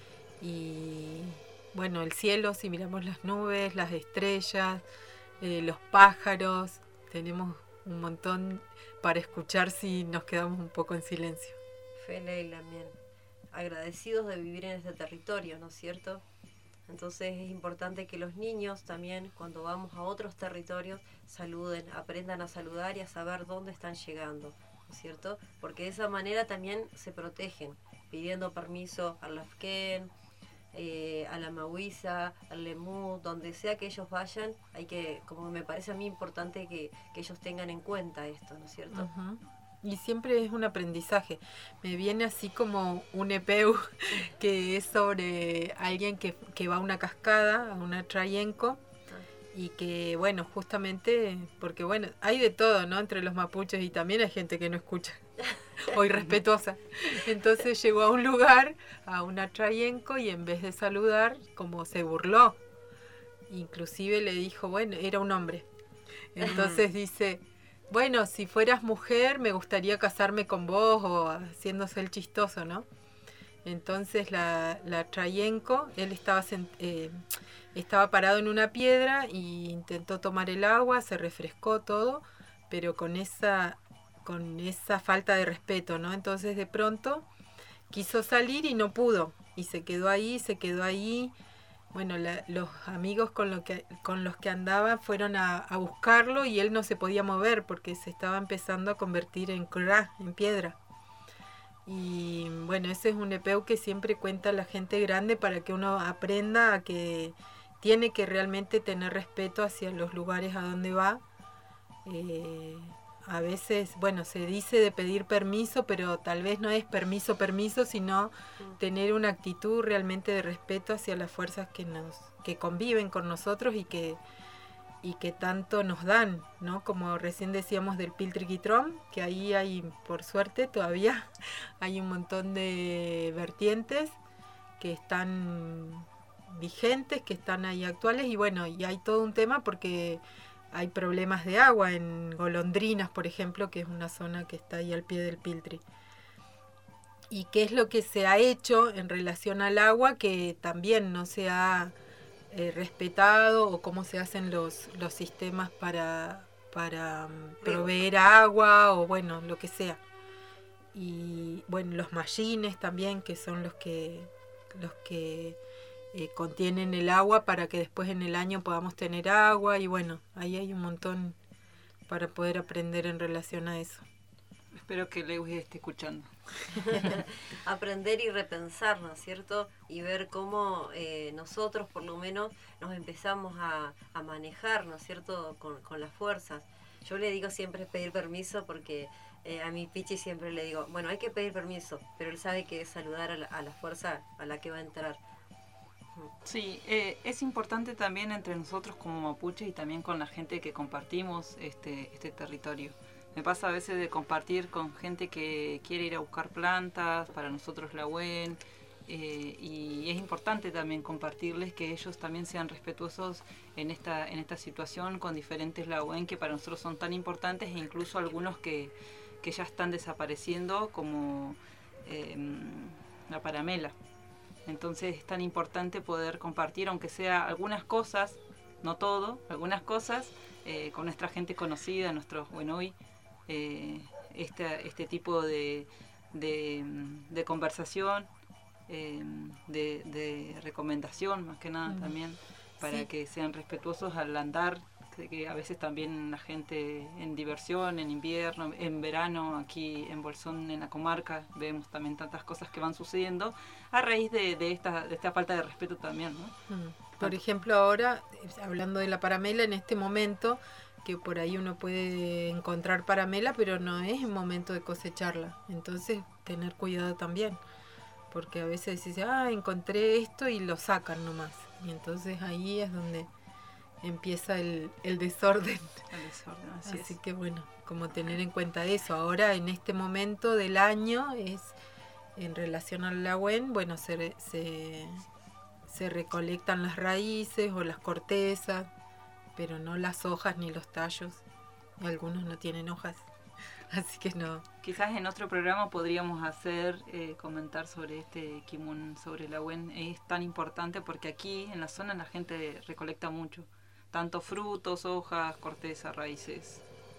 Y bueno, el cielo, si miramos las nubes, las estrellas, eh, los pájaros, tenemos un montón para escuchar si nos quedamos un poco en silencio. Fele y Lamien, agradecidos de vivir en este territorio, ¿no es cierto? Entonces es importante que los niños también, cuando vamos a otros territorios, saluden, aprendan a saludar y a saber dónde están llegando, ¿no es cierto? Porque de esa manera también se protegen, pidiendo permiso al Lafken, eh, a la Mahuiza, al Lemú, donde sea que ellos vayan, hay que, como me parece a mí importante que, que ellos tengan en cuenta esto, ¿no es cierto? Uh-huh. Y siempre es un aprendizaje. Me viene así como un E P U que es sobre alguien que, que va a una cascada, a una trayenco, y que, bueno, justamente, porque, bueno, hay de todo, ¿no? Entre los mapuches y también hay gente que no escucha o irrespetuosa. Entonces llegó a un lugar, a una trayenco, y en vez de saludar, como se burló. Inclusive le dijo, bueno, era un hombre. Entonces dice... Bueno, si fueras mujer me gustaría casarme con vos, o haciéndose el chistoso, ¿no? Entonces la, la trayenco, él estaba, eh, estaba parado en una piedra y intentó tomar el agua, se refrescó todo, pero con esa, con esa falta de respeto, ¿no? Entonces de pronto quiso salir y no pudo, y se quedó ahí, se quedó ahí. Bueno, la, los amigos con, lo que, con los que andaba fueron a, a buscarlo y él no se podía mover porque se estaba empezando a convertir en cra, en piedra. Y bueno, ese es un E P U que siempre cuenta la gente grande para que uno aprenda a que tiene que realmente tener respeto hacia los lugares a donde va. Eh, a veces, bueno, se dice de pedir permiso, pero tal vez no es permiso, permiso, sino tener una actitud realmente de respeto hacia las fuerzas que nos, que conviven con nosotros y que, y que tanto nos dan, ¿no? Como recién decíamos del Piltriquitrón, que ahí hay, por suerte, todavía hay un montón de vertientes que están vigentes, que están ahí actuales, y bueno, y hay todo un tema porque hay problemas de agua en Golondrinas, por ejemplo, que es una zona que está ahí al pie del Piltri. ¿Y qué es lo que se ha hecho en relación al agua que también no se ha eh, respetado, o cómo se hacen los, los sistemas para, para um, proveer agua, o bueno, lo que sea? Y bueno, los mallines también, que son los que, los que eh, contienen el agua para que después en el año podamos tener agua, y bueno, ahí hay un montón para poder aprender en relación a eso. Espero que Lewis esté escuchando. Aprender y repensar, ¿no es cierto? Y ver cómo eh, nosotros por lo menos nos empezamos a, a manejar, ¿no es cierto?, con, con las fuerzas. Yo le digo siempre pedir permiso porque eh, a mi Pichi siempre le digo, bueno, hay que pedir permiso, pero él sabe que es saludar a la, a la fuerza a la que va a entrar. Sí, eh, es importante también entre nosotros como mapuches y también con la gente que compartimos este, este territorio. Me pasa a veces de compartir con gente que quiere ir a buscar plantas, para nosotros la U E N, eh, y es importante también compartirles que ellos también sean respetuosos en esta, en esta situación con diferentes la U E N que para nosotros son tan importantes, e incluso algunos que, que ya están desapareciendo, como eh, la paramela. Entonces es tan importante poder compartir, aunque sea algunas cosas, no todo, algunas cosas, eh, con nuestra gente conocida, nuestros Wenoi, eh, este, este tipo de, de, de conversación, eh, de, de recomendación, más que nada mm. también, para sí. que sean respetuosos al andar, que a veces también la gente en diversión, en invierno, en verano, aquí en Bolsón, en la comarca, vemos también tantas cosas que van sucediendo a raíz de, de, esta, de esta falta de respeto también, ¿no? Mm. Por ejemplo, ahora, hablando de la paramela, en este momento, que por ahí uno puede encontrar paramela, pero no es el momento de cosecharla. Entonces, tener cuidado también, porque a veces dice, ah, encontré esto y lo sacan nomás. Y entonces ahí es donde empieza el, el desorden. El desorden, así, así es. que bueno, como tener en cuenta eso. Ahora, en este momento del año, es en relación al Lagüen, bueno, se, se, se recolectan las raíces o las cortezas, pero no las hojas ni los tallos. Y algunos no tienen hojas, así que no. Quizás en otro programa podríamos hacer, eh, comentar sobre este Kimun, sobre el Lagüen. Es tan importante porque aquí en la zona la gente recolecta mucho. Tanto frutos, hojas, corteza, raíces.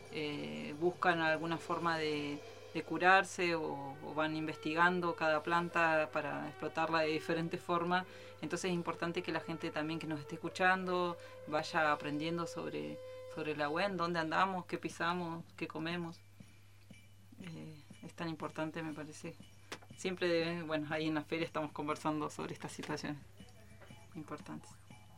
Eh, buscan alguna forma de, de curarse o, o van investigando cada planta para explotarla de diferentes formas. Entonces es importante que la gente también que nos esté escuchando vaya aprendiendo sobre, sobre el Lagüen, dónde andamos, qué pisamos, qué comemos. Eh, es tan importante, me parece. Siempre, bueno, ahí en la feria estamos conversando sobre estas situaciones importantes.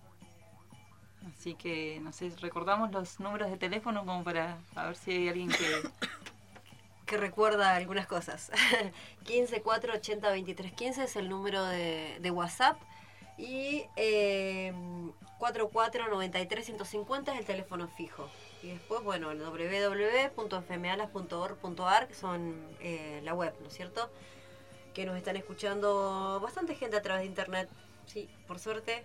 Así que, no sé, recordamos los números de teléfono como para a ver si hay alguien que... que recuerda algunas cosas. quince cuatro ochenta veintitrés quince es el número de, de WhatsApp y eh, cuarenta y cuatro noventa y tres ciento cincuenta es el teléfono fijo. Y después, bueno, el doble u doble u doble u punto f m alas punto org punto a r, que son eh, la web, ¿no es cierto? Que nos están escuchando bastante gente a través de internet. Sí, por suerte.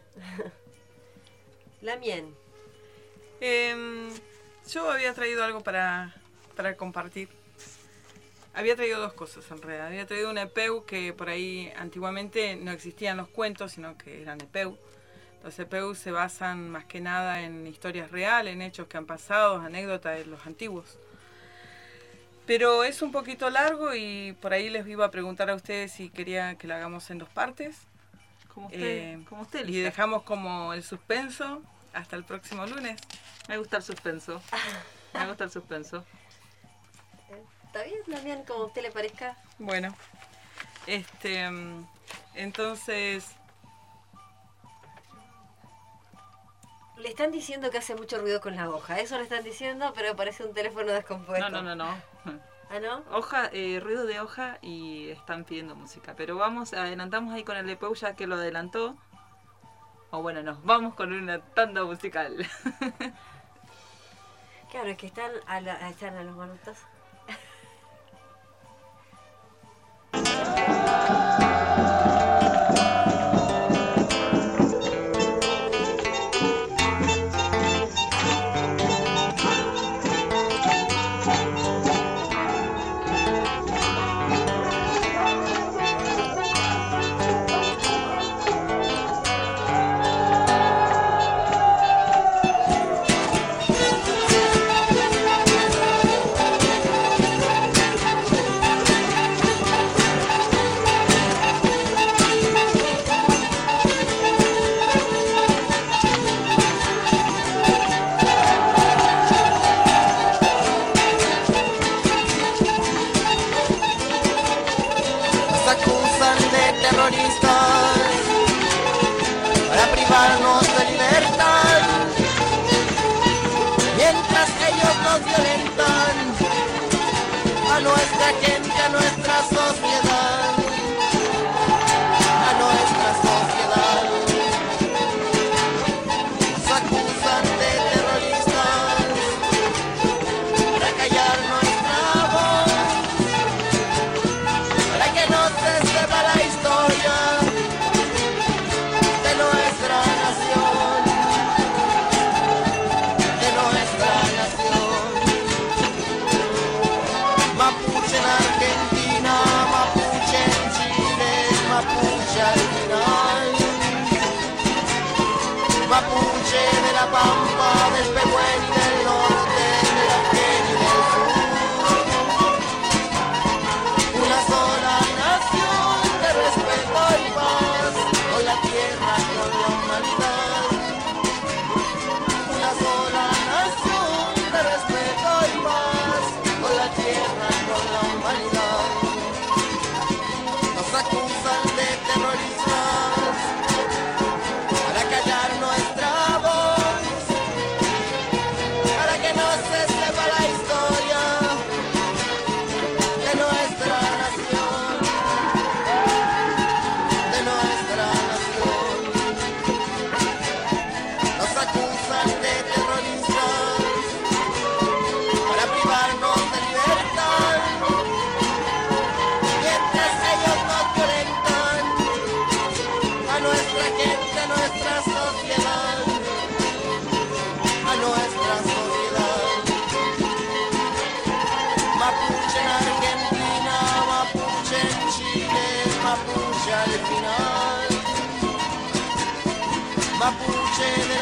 Lamien. Eh, yo había traído algo para, para compartir. Había traído dos cosas en realidad. Había traído un E P U que por ahí antiguamente no existían los cuentos, sino que eran E P U. Los E P U se basan más que nada en historias reales, en hechos que han pasado, anécdotas de los antiguos. Pero es un poquito largo y por ahí les iba a preguntar a ustedes si quería que lo hagamos en dos partes. Como usted, eh, como usted y dejamos como el suspenso hasta el próximo lunes. Me gusta el suspenso. Me gusta el suspenso. ¿Está bien, Lamien, como a usted le parezca? Bueno, este, entonces... Le están diciendo que hace mucho ruido con la hoja. Eso le están diciendo, pero parece un teléfono descompuesto. No, no, no, no. ¿Ah, no? Hoja, eh, ruido de hoja y están pidiendo música. Pero vamos, adelantamos ahí con el E P U ya que lo adelantó. O bueno, nos vamos con una tanda musical. Claro, es que están a, la, están a los minutos.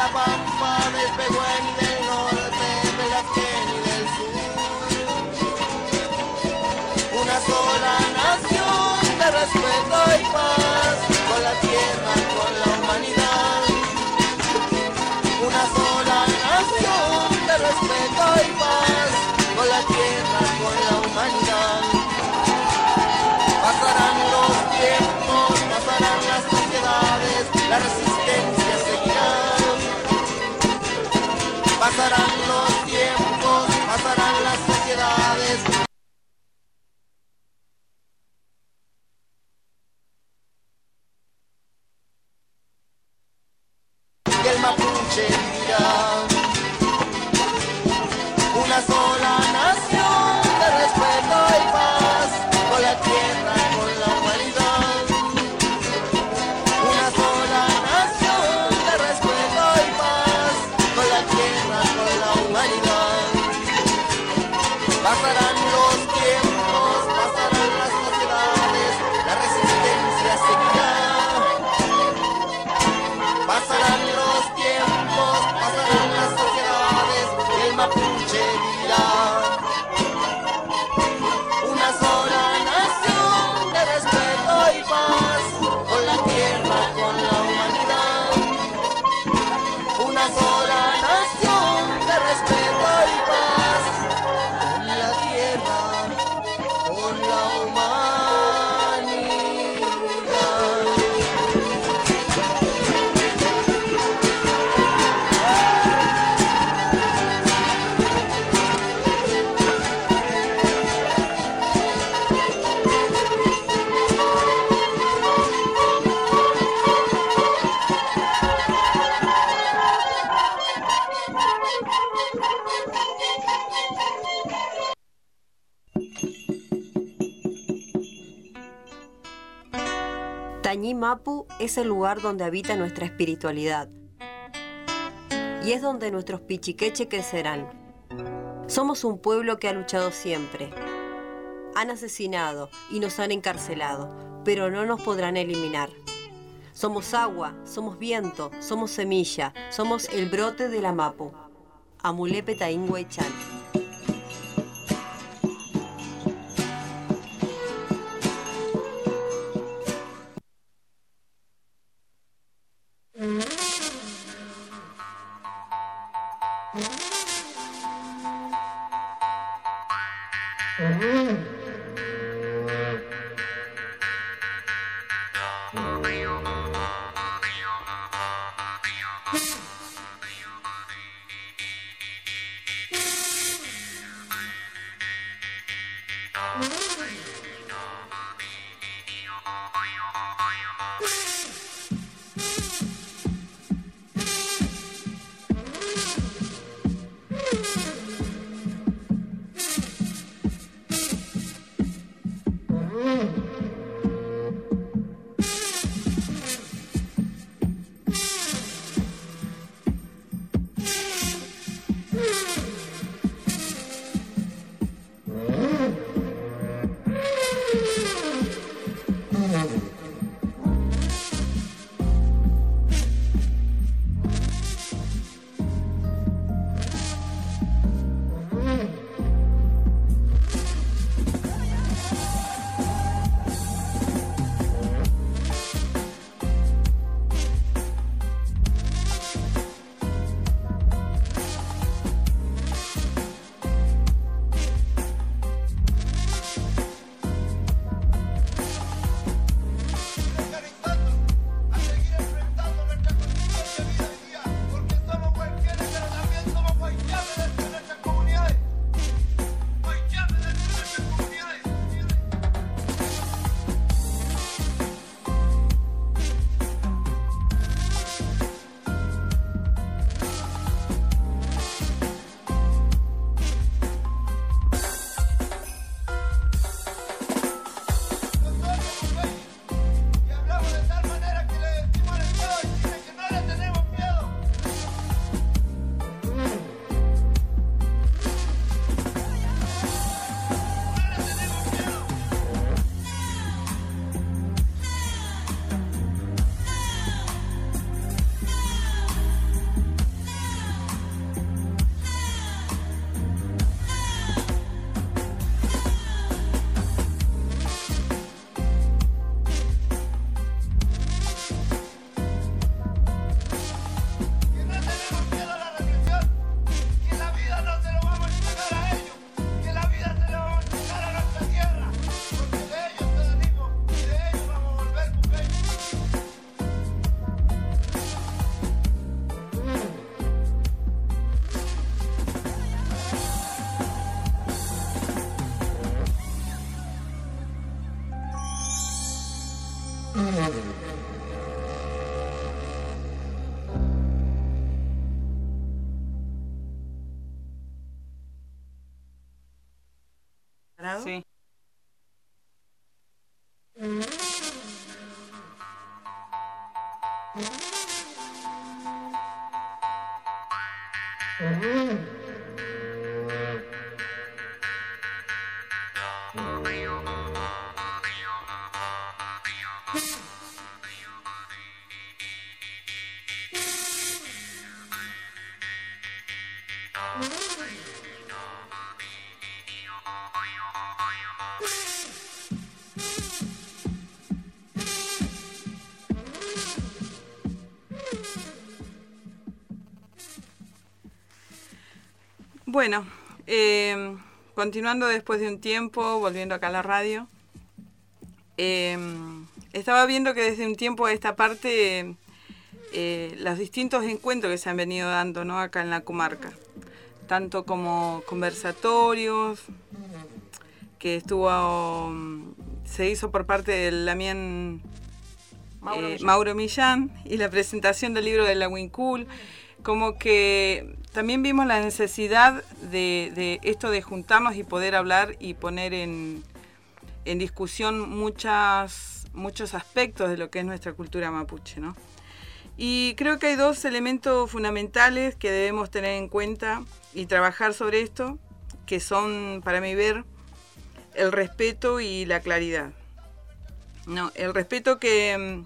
la pampa, del Pehuen y del norte, del Afgen y del sur. Una sola nación de respeto y paz, con la tierra, con la humanidad. Una sola nación de respeto y paz, con la tierra, con la humanidad. Pasarán los tiempos, pasarán las sociedades, la resistencia seguirá. Pasarán los tiempos, pasarán las sociedades. Y el mapuche vivirá. Una sola nación de respeto y paz, con la tierra, con la humanidad. Una sola nación de respeto y paz, con la tierra, con la humanidad. Pasarán los tiempos, pasarán las sociedades, la resistencia seguirá. Pasarán los tiempos, pasarán las sociedades, y el mapuche vivirá. Una sola nación de respeto y paz, con la tierra, con la humanidad. Una sola nación de respeto y paz, con la tierra, con la humanidad. Tañí Mapu es el lugar donde habita nuestra espiritualidad y es donde nuestros pichiqueche crecerán. Somos un pueblo que ha luchado siempre. Han asesinado y nos han encarcelado, pero no nos podrán eliminar. Somos agua, somos viento, somos semilla, somos el brote de la Mapu. Amulepe Taín-Huaychán. escuchado? Sí. Bueno, eh, continuando después de un tiempo, volviendo acá a la radio, eh, estaba viendo que desde un tiempo a esta parte eh, los distintos encuentros que se han venido dando, ¿no?, acá en la comarca, tanto como conversatorios, que estuvo, se hizo por parte del Lamien Mauro, eh, Millán. Mauro Millán, y la presentación del libro de la Wincul, como que también vimos la necesidad de, de esto de juntarnos y poder hablar y poner en, en discusión muchas, muchos aspectos de lo que es nuestra cultura mapuche, ¿no? Y creo que hay dos elementos fundamentales que debemos tener en cuenta y trabajar sobre esto, que son, para mi ver, el respeto y la claridad. No, el respeto que...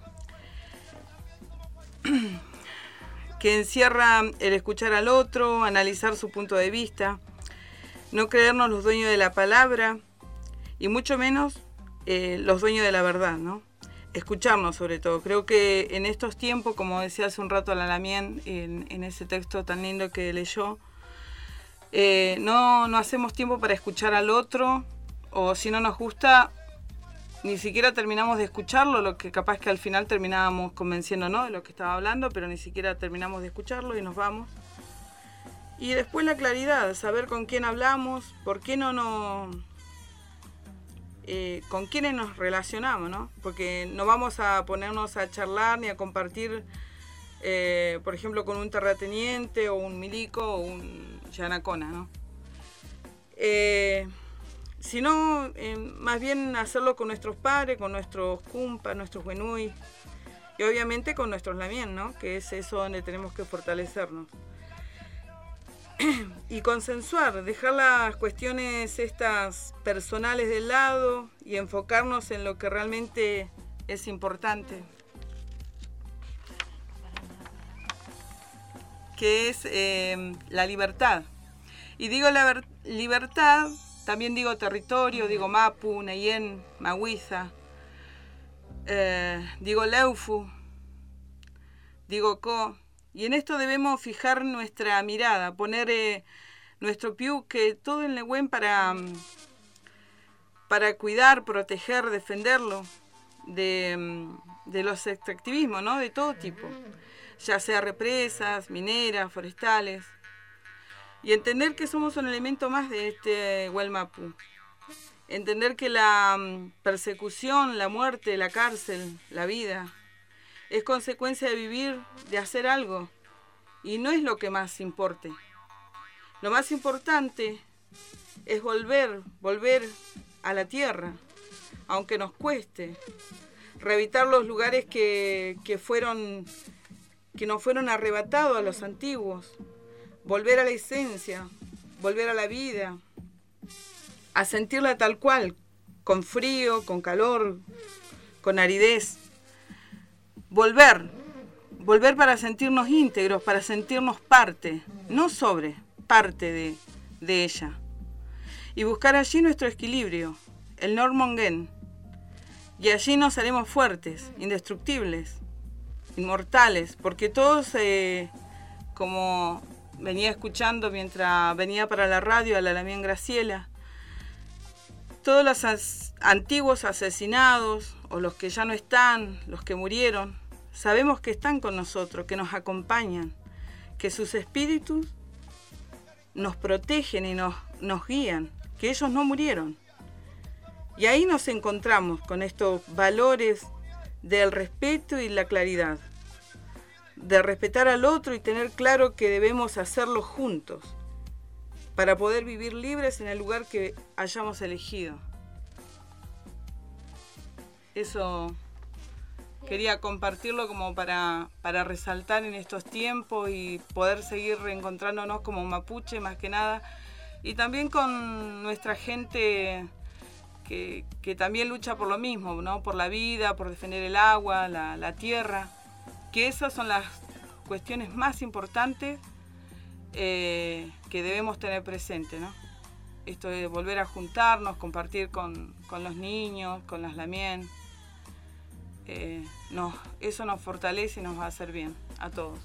que encierra el escuchar al otro, analizar su punto de vista, no creernos los dueños de la palabra y mucho menos eh, los dueños de la verdad, ¿no? Escucharnos sobre todo. Creo que en estos tiempos, como decía hace un rato a la Lamien, en, en ese texto tan lindo que leyó, eh, no, no hacemos tiempo para escuchar al otro, o si no nos gusta, ni siquiera terminamos de escucharlo, lo que capaz que al final terminábamos convenciéndonos de lo que estaba hablando, pero ni siquiera terminamos de escucharlo y nos vamos. Y después la claridad, saber con quién hablamos, por qué no nos... Eh, con quiénes nos relacionamos, ¿no? Porque no vamos a ponernos a charlar ni a compartir, eh, por ejemplo, con un terrateniente o un milico o un yanacona, ¿no? Eh, sino eh, más bien hacerlo con nuestros padres, con nuestros cumpas, nuestros huenuy y obviamente con nuestros lamien, ¿no?, que es eso donde tenemos que fortalecernos. Y consensuar, dejar las cuestiones estas personales de lado y enfocarnos en lo que realmente es importante, que es eh, la libertad. Y digo la ver- libertad, también digo territorio, digo Mapu, Neyen, Mahuiza, eh, digo Leufu, digo Co. Y en esto debemos fijar nuestra mirada, poner eh, nuestro piuque, todo en Lehuen para, para cuidar, proteger, defenderlo de, de los extractivismos, ¿no?, de todo tipo, ya sea represas, mineras, forestales. Y entender que somos un elemento más de este Huelmapu. Entender que la persecución, la muerte, la cárcel, la vida, es consecuencia de vivir, de hacer algo. Y no es lo que más importe. Lo más importante es volver, volver a la tierra, aunque nos cueste. Rehabitar los lugares que, que, fueron, que nos fueron arrebatados a los antiguos. Volver a la esencia, volver a la vida, a sentirla tal cual, con frío, con calor, con aridez. Volver, volver para sentirnos íntegros, para sentirnos parte, no sobre, parte de, de ella. Y buscar allí nuestro equilibrio, el Normongen. Y allí nos haremos fuertes, indestructibles, inmortales, porque todos, eh, como venía escuchando mientras venía para la radio a la Lamien Graciela, todos los as- antiguos asesinados, o los que ya no están, los que murieron, sabemos que están con nosotros, que nos acompañan, que sus espíritus nos protegen y nos, nos guían, que ellos no murieron. Y ahí nos encontramos con estos valores del respeto y la claridad, de respetar al otro y tener claro que debemos hacerlo juntos. para poder vivir libres en el lugar que hayamos elegido. Eso quería compartirlo como para, para resaltar en estos tiempos y poder seguir reencontrándonos como mapuche más que nada, y también con nuestra gente que, que también lucha por lo mismo, ¿no? Por la vida, por defender el agua, la, la tierra, que esas son las cuestiones más importantes eh, que debemos tener presente, ¿no? Esto de volver a juntarnos, compartir con, con los niños, con las lamien. Eh, no, eso nos fortalece y nos va a hacer bien a todos.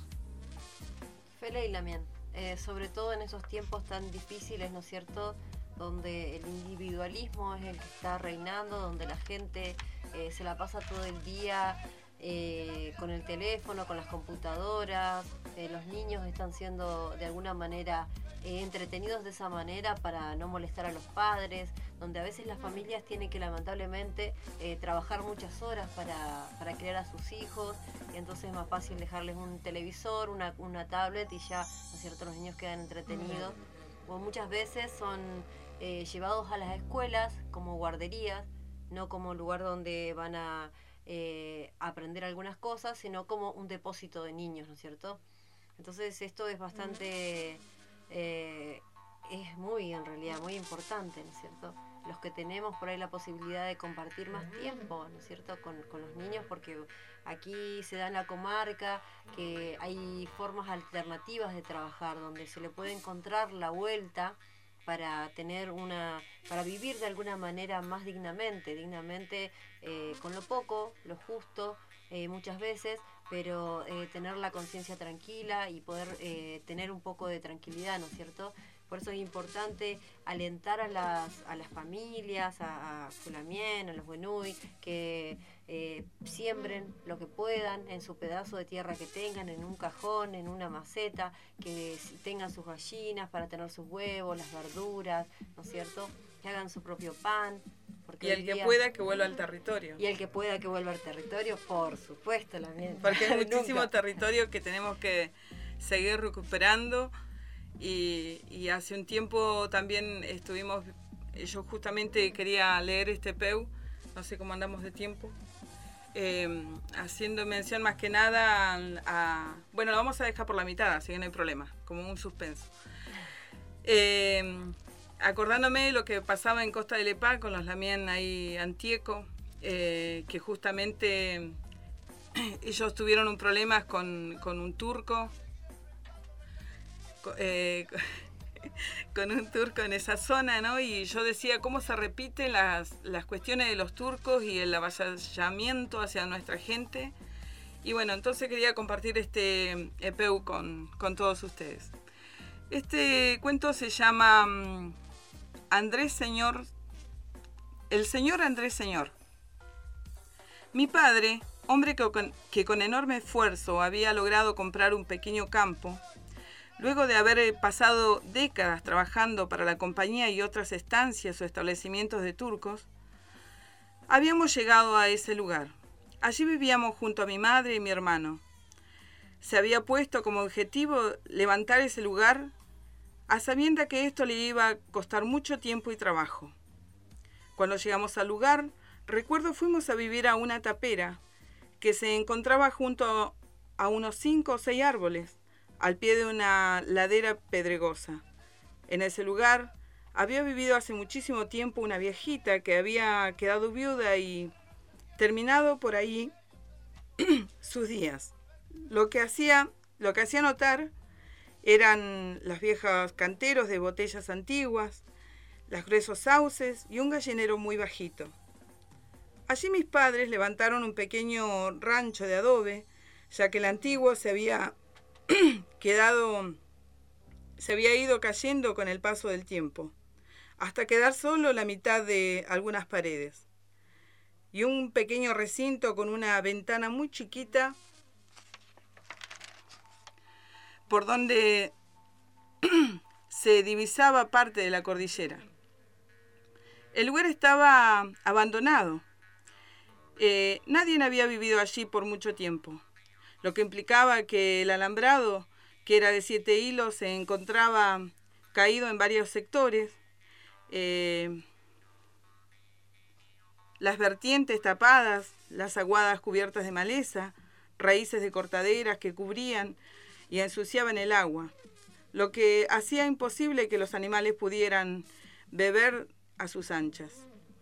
Fele y Lamien, eh, sobre todo en esos tiempos tan difíciles, ¿no es cierto?, donde el individualismo es el que está reinando, donde la gente eh, se la pasa todo el día eh, con el teléfono, con las computadoras, eh, los niños están siendo de alguna manera eh, entretenidos de esa manera para no molestar a los padres, donde a veces las familias tienen que lamentablemente eh, trabajar muchas horas para, para criar a sus hijos, y entonces es más fácil dejarles un televisor, una, una tablet y ya, ¿no es cierto?, los niños quedan entretenidos. O muchas veces son eh, llevados a las escuelas como guarderías, no como lugar donde van a eh, aprender algunas cosas, sino como un depósito de niños, ¿no es cierto? Entonces esto es bastante, eh, es muy en realidad, muy importante, ¿no es cierto? Los que tenemos por ahí la posibilidad de compartir más tiempo, ¿no es cierto?, con, con los niños, porque aquí se da en la comarca que hay formas alternativas de trabajar, donde se le puede encontrar la vuelta para tener una, para vivir de alguna manera más dignamente, dignamente eh, con lo poco, lo justo, eh, muchas veces, pero eh, tener la conciencia tranquila y poder eh, tener un poco de tranquilidad, ¿no es cierto? Por eso es importante alentar a las, a las familias, a, a Fulamien, a los Wenui, que eh, siembren lo que puedan en su pedazo de tierra que tengan, en un cajón, en una maceta, que tengan sus gallinas para tener sus huevos, las verduras, ¿no es cierto?, que hagan su propio pan. Porque y el que día... pueda que vuelva al territorio. Y el que pueda que vuelva al territorio, por supuesto, la mía. Porque hay muchísimo territorio que tenemos que seguir recuperando. Y, y hace un tiempo también estuvimos, yo justamente quería leer este P E U, no sé cómo andamos de tiempo, eh, haciendo mención más que nada a, a, bueno, lo vamos a dejar por la mitad, así que no hay problema, como un suspenso. Eh, acordándome de lo que pasaba en Costa de Lepá con los lamien ahí Antieco, eh, que justamente ellos tuvieron un problema con, con un turco, Eh, con un turco en esa zona, ¿no? Y yo decía cómo se repiten las, las cuestiones de los turcos y el avasallamiento hacia nuestra gente. Y bueno, entonces quería compartir este E P U con, con todos ustedes. Este cuento se llama um, Andrés Señor, el señor Andrés Señor. Mi padre, hombre que con, que con enorme esfuerzo había logrado comprar un pequeño campo, luego de haber pasado décadas trabajando para la compañía y otras estancias o establecimientos de turcos, habíamos llegado a ese lugar. Allí vivíamos junto a mi madre y mi hermano. Se había puesto como objetivo levantar ese lugar, a sabiendas que esto le iba a costar mucho tiempo y trabajo. Cuando llegamos al lugar, recuerdo fuimos a vivir a una tapera que se encontraba junto a unos cinco o seis árboles, al pie de una ladera pedregosa. En ese lugar había vivido hace muchísimo tiempo una viejita que había quedado viuda y terminado por ahí sus días. Lo que hacía, lo que hacía notar eran las viejas canteros de botellas antiguas, los gruesos sauces y un gallinero muy bajito. Allí mis padres levantaron un pequeño rancho de adobe, ya que el antiguo se había quedado, se había ido cayendo con el paso del tiempo, hasta quedar solo la mitad de algunas paredes y un pequeño recinto con una ventana muy chiquita por donde se divisaba parte de la cordillera. El lugar estaba abandonado. Eh, nadie había vivido allí por mucho tiempo, lo que implicaba que el alambrado, que era de siete hilos, se encontraba caído en varios sectores, eh, las vertientes tapadas, las aguadas cubiertas de maleza, raíces de cortaderas que cubrían y ensuciaban el agua, lo que hacía imposible que los animales pudieran beber a sus anchas.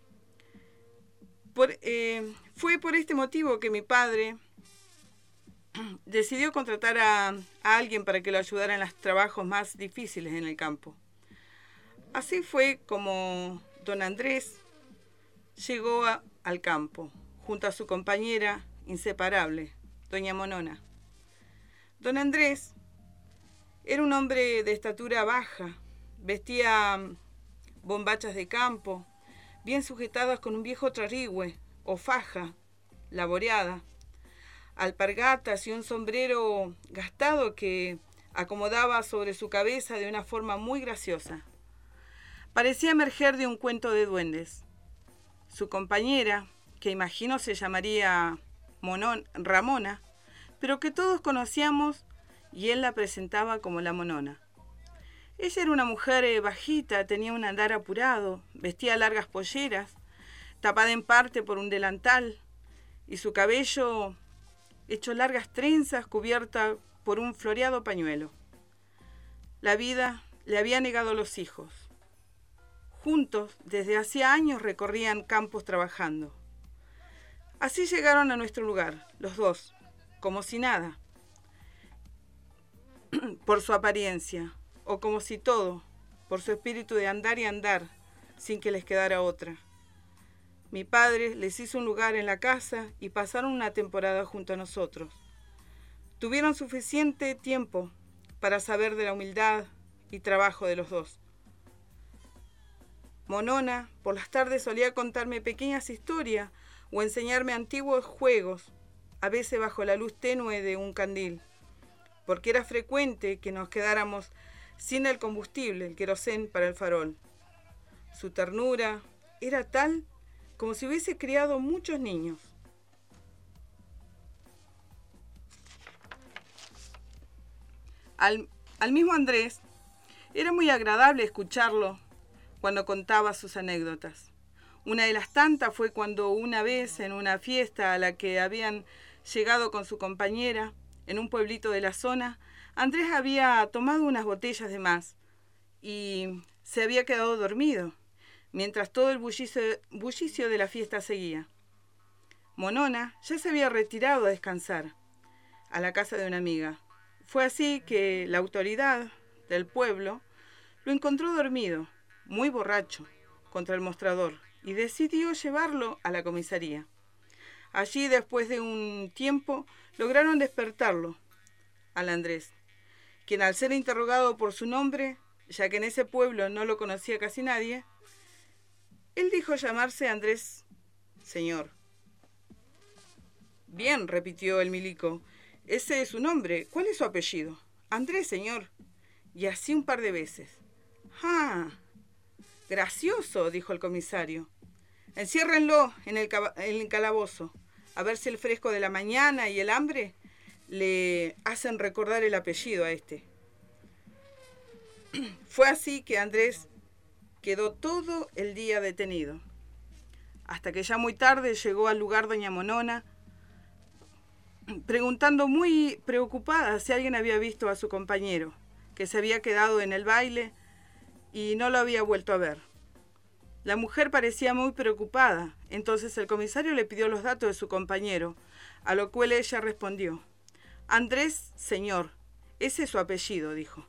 Por, eh, fue por este motivo que mi padre decidió contratar a, a alguien para que lo ayudara en los trabajos más difíciles en el campo. Así fue como don Andrés llegó a, al campo, junto a su compañera inseparable, doña Monona. Don Andrés era un hombre de estatura baja, vestía bombachas de campo, bien sujetadas con un viejo trarigüe o faja laboreada, alpargatas y un sombrero gastado que acomodaba sobre su cabeza de una forma muy graciosa. Parecía emerger de un cuento de duendes. Su compañera, que imagino se llamaría Monón, Ramona, pero que todos conocíamos y él la presentaba como la Monona. Ella era una mujer eh, bajita, tenía un andar apurado, vestía largas polleras, tapada en parte por un delantal, y su cabello hecho largas trenzas cubierta por un floreado pañuelo. La vida le había negado los hijos. Juntos, desde hacía años recorrían campos trabajando. Así llegaron a nuestro lugar, los dos, como si nada, por su apariencia, o como si todo, por su espíritu de andar y andar, sin que les quedara otra. Mi padre les hizo un lugar en la casa y pasaron una temporada junto a nosotros. Tuvieron suficiente tiempo para saber de la humildad y trabajo de los dos. Monona, por las tardes solía contarme pequeñas historias o enseñarme antiguos juegos, a veces bajo la luz tenue de un candil, porque era frecuente que nos quedáramos sin el combustible, el querosén para el farol. Su ternura era tal como si hubiese criado muchos niños. Al, al mismo Andrés era muy agradable escucharlo cuando contaba sus anécdotas. Una de las tantas fue cuando una vez en una fiesta a la que habían llegado con su compañera en un pueblito de la zona, Andrés había tomado unas botellas de más y se había quedado dormido, mientras todo el bullicio, bullicio de la fiesta seguía. Monona ya se había retirado a descansar a la casa de una amiga. Fue así que la autoridad del pueblo lo encontró dormido, muy borracho, contra el mostrador, y decidió llevarlo a la comisaría. Allí, después de un tiempo, lograron despertarlo, al Andrés, quien al ser interrogado por su nombre, ya que en ese pueblo no lo conocía casi nadie, él dijo llamarse Andrés Señor. Bien, repitió el milico, ese es su nombre. ¿Cuál es su apellido? Andrés, señor. Y así un par de veces. ¡Ah! Gracioso, dijo el comisario. Enciérrenlo en el, en el calabozo, a ver si el fresco de la mañana y el hambre le hacen recordar el apellido a este. Fue así que Andrés quedó todo el día detenido, hasta que ya muy tarde llegó al lugar doña Monona, preguntando muy preocupada si alguien había visto a su compañero, que se había quedado en el baile y no lo había vuelto a ver. La mujer parecía muy preocupada, entonces el comisario le pidió los datos de su compañero, a lo cual ella respondió: Andrés, señor, ese es su apellido, dijo.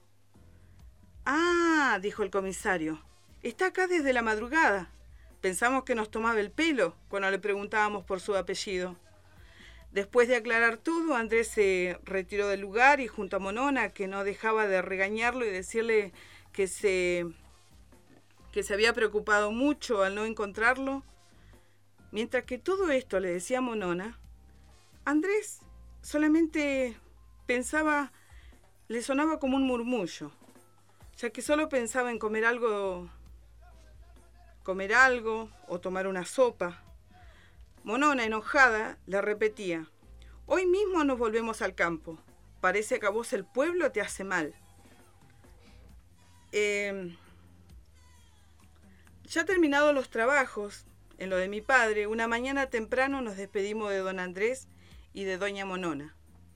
Ah, dijo el comisario, está acá desde la madrugada. Pensamos que nos tomaba el pelo cuando le preguntábamos por su apellido. Después de aclarar todo, Andrés se retiró del lugar y junto a Monona, que no dejaba de regañarlo y decirle que se, que se había preocupado mucho al no encontrarlo, mientras que todo esto le decía a Monona, Andrés solamente pensaba, le sonaba como un murmullo, ya que solo pensaba en comer algo, comer algo o tomar una sopa. Monona, enojada, le repetía, hoy mismo nos volvemos al campo. Parece que a vos el pueblo te hace mal. Eh, ya terminados los trabajos, en lo de mi padre, una mañana temprano nos despedimos de don Andrés y de doña Monona.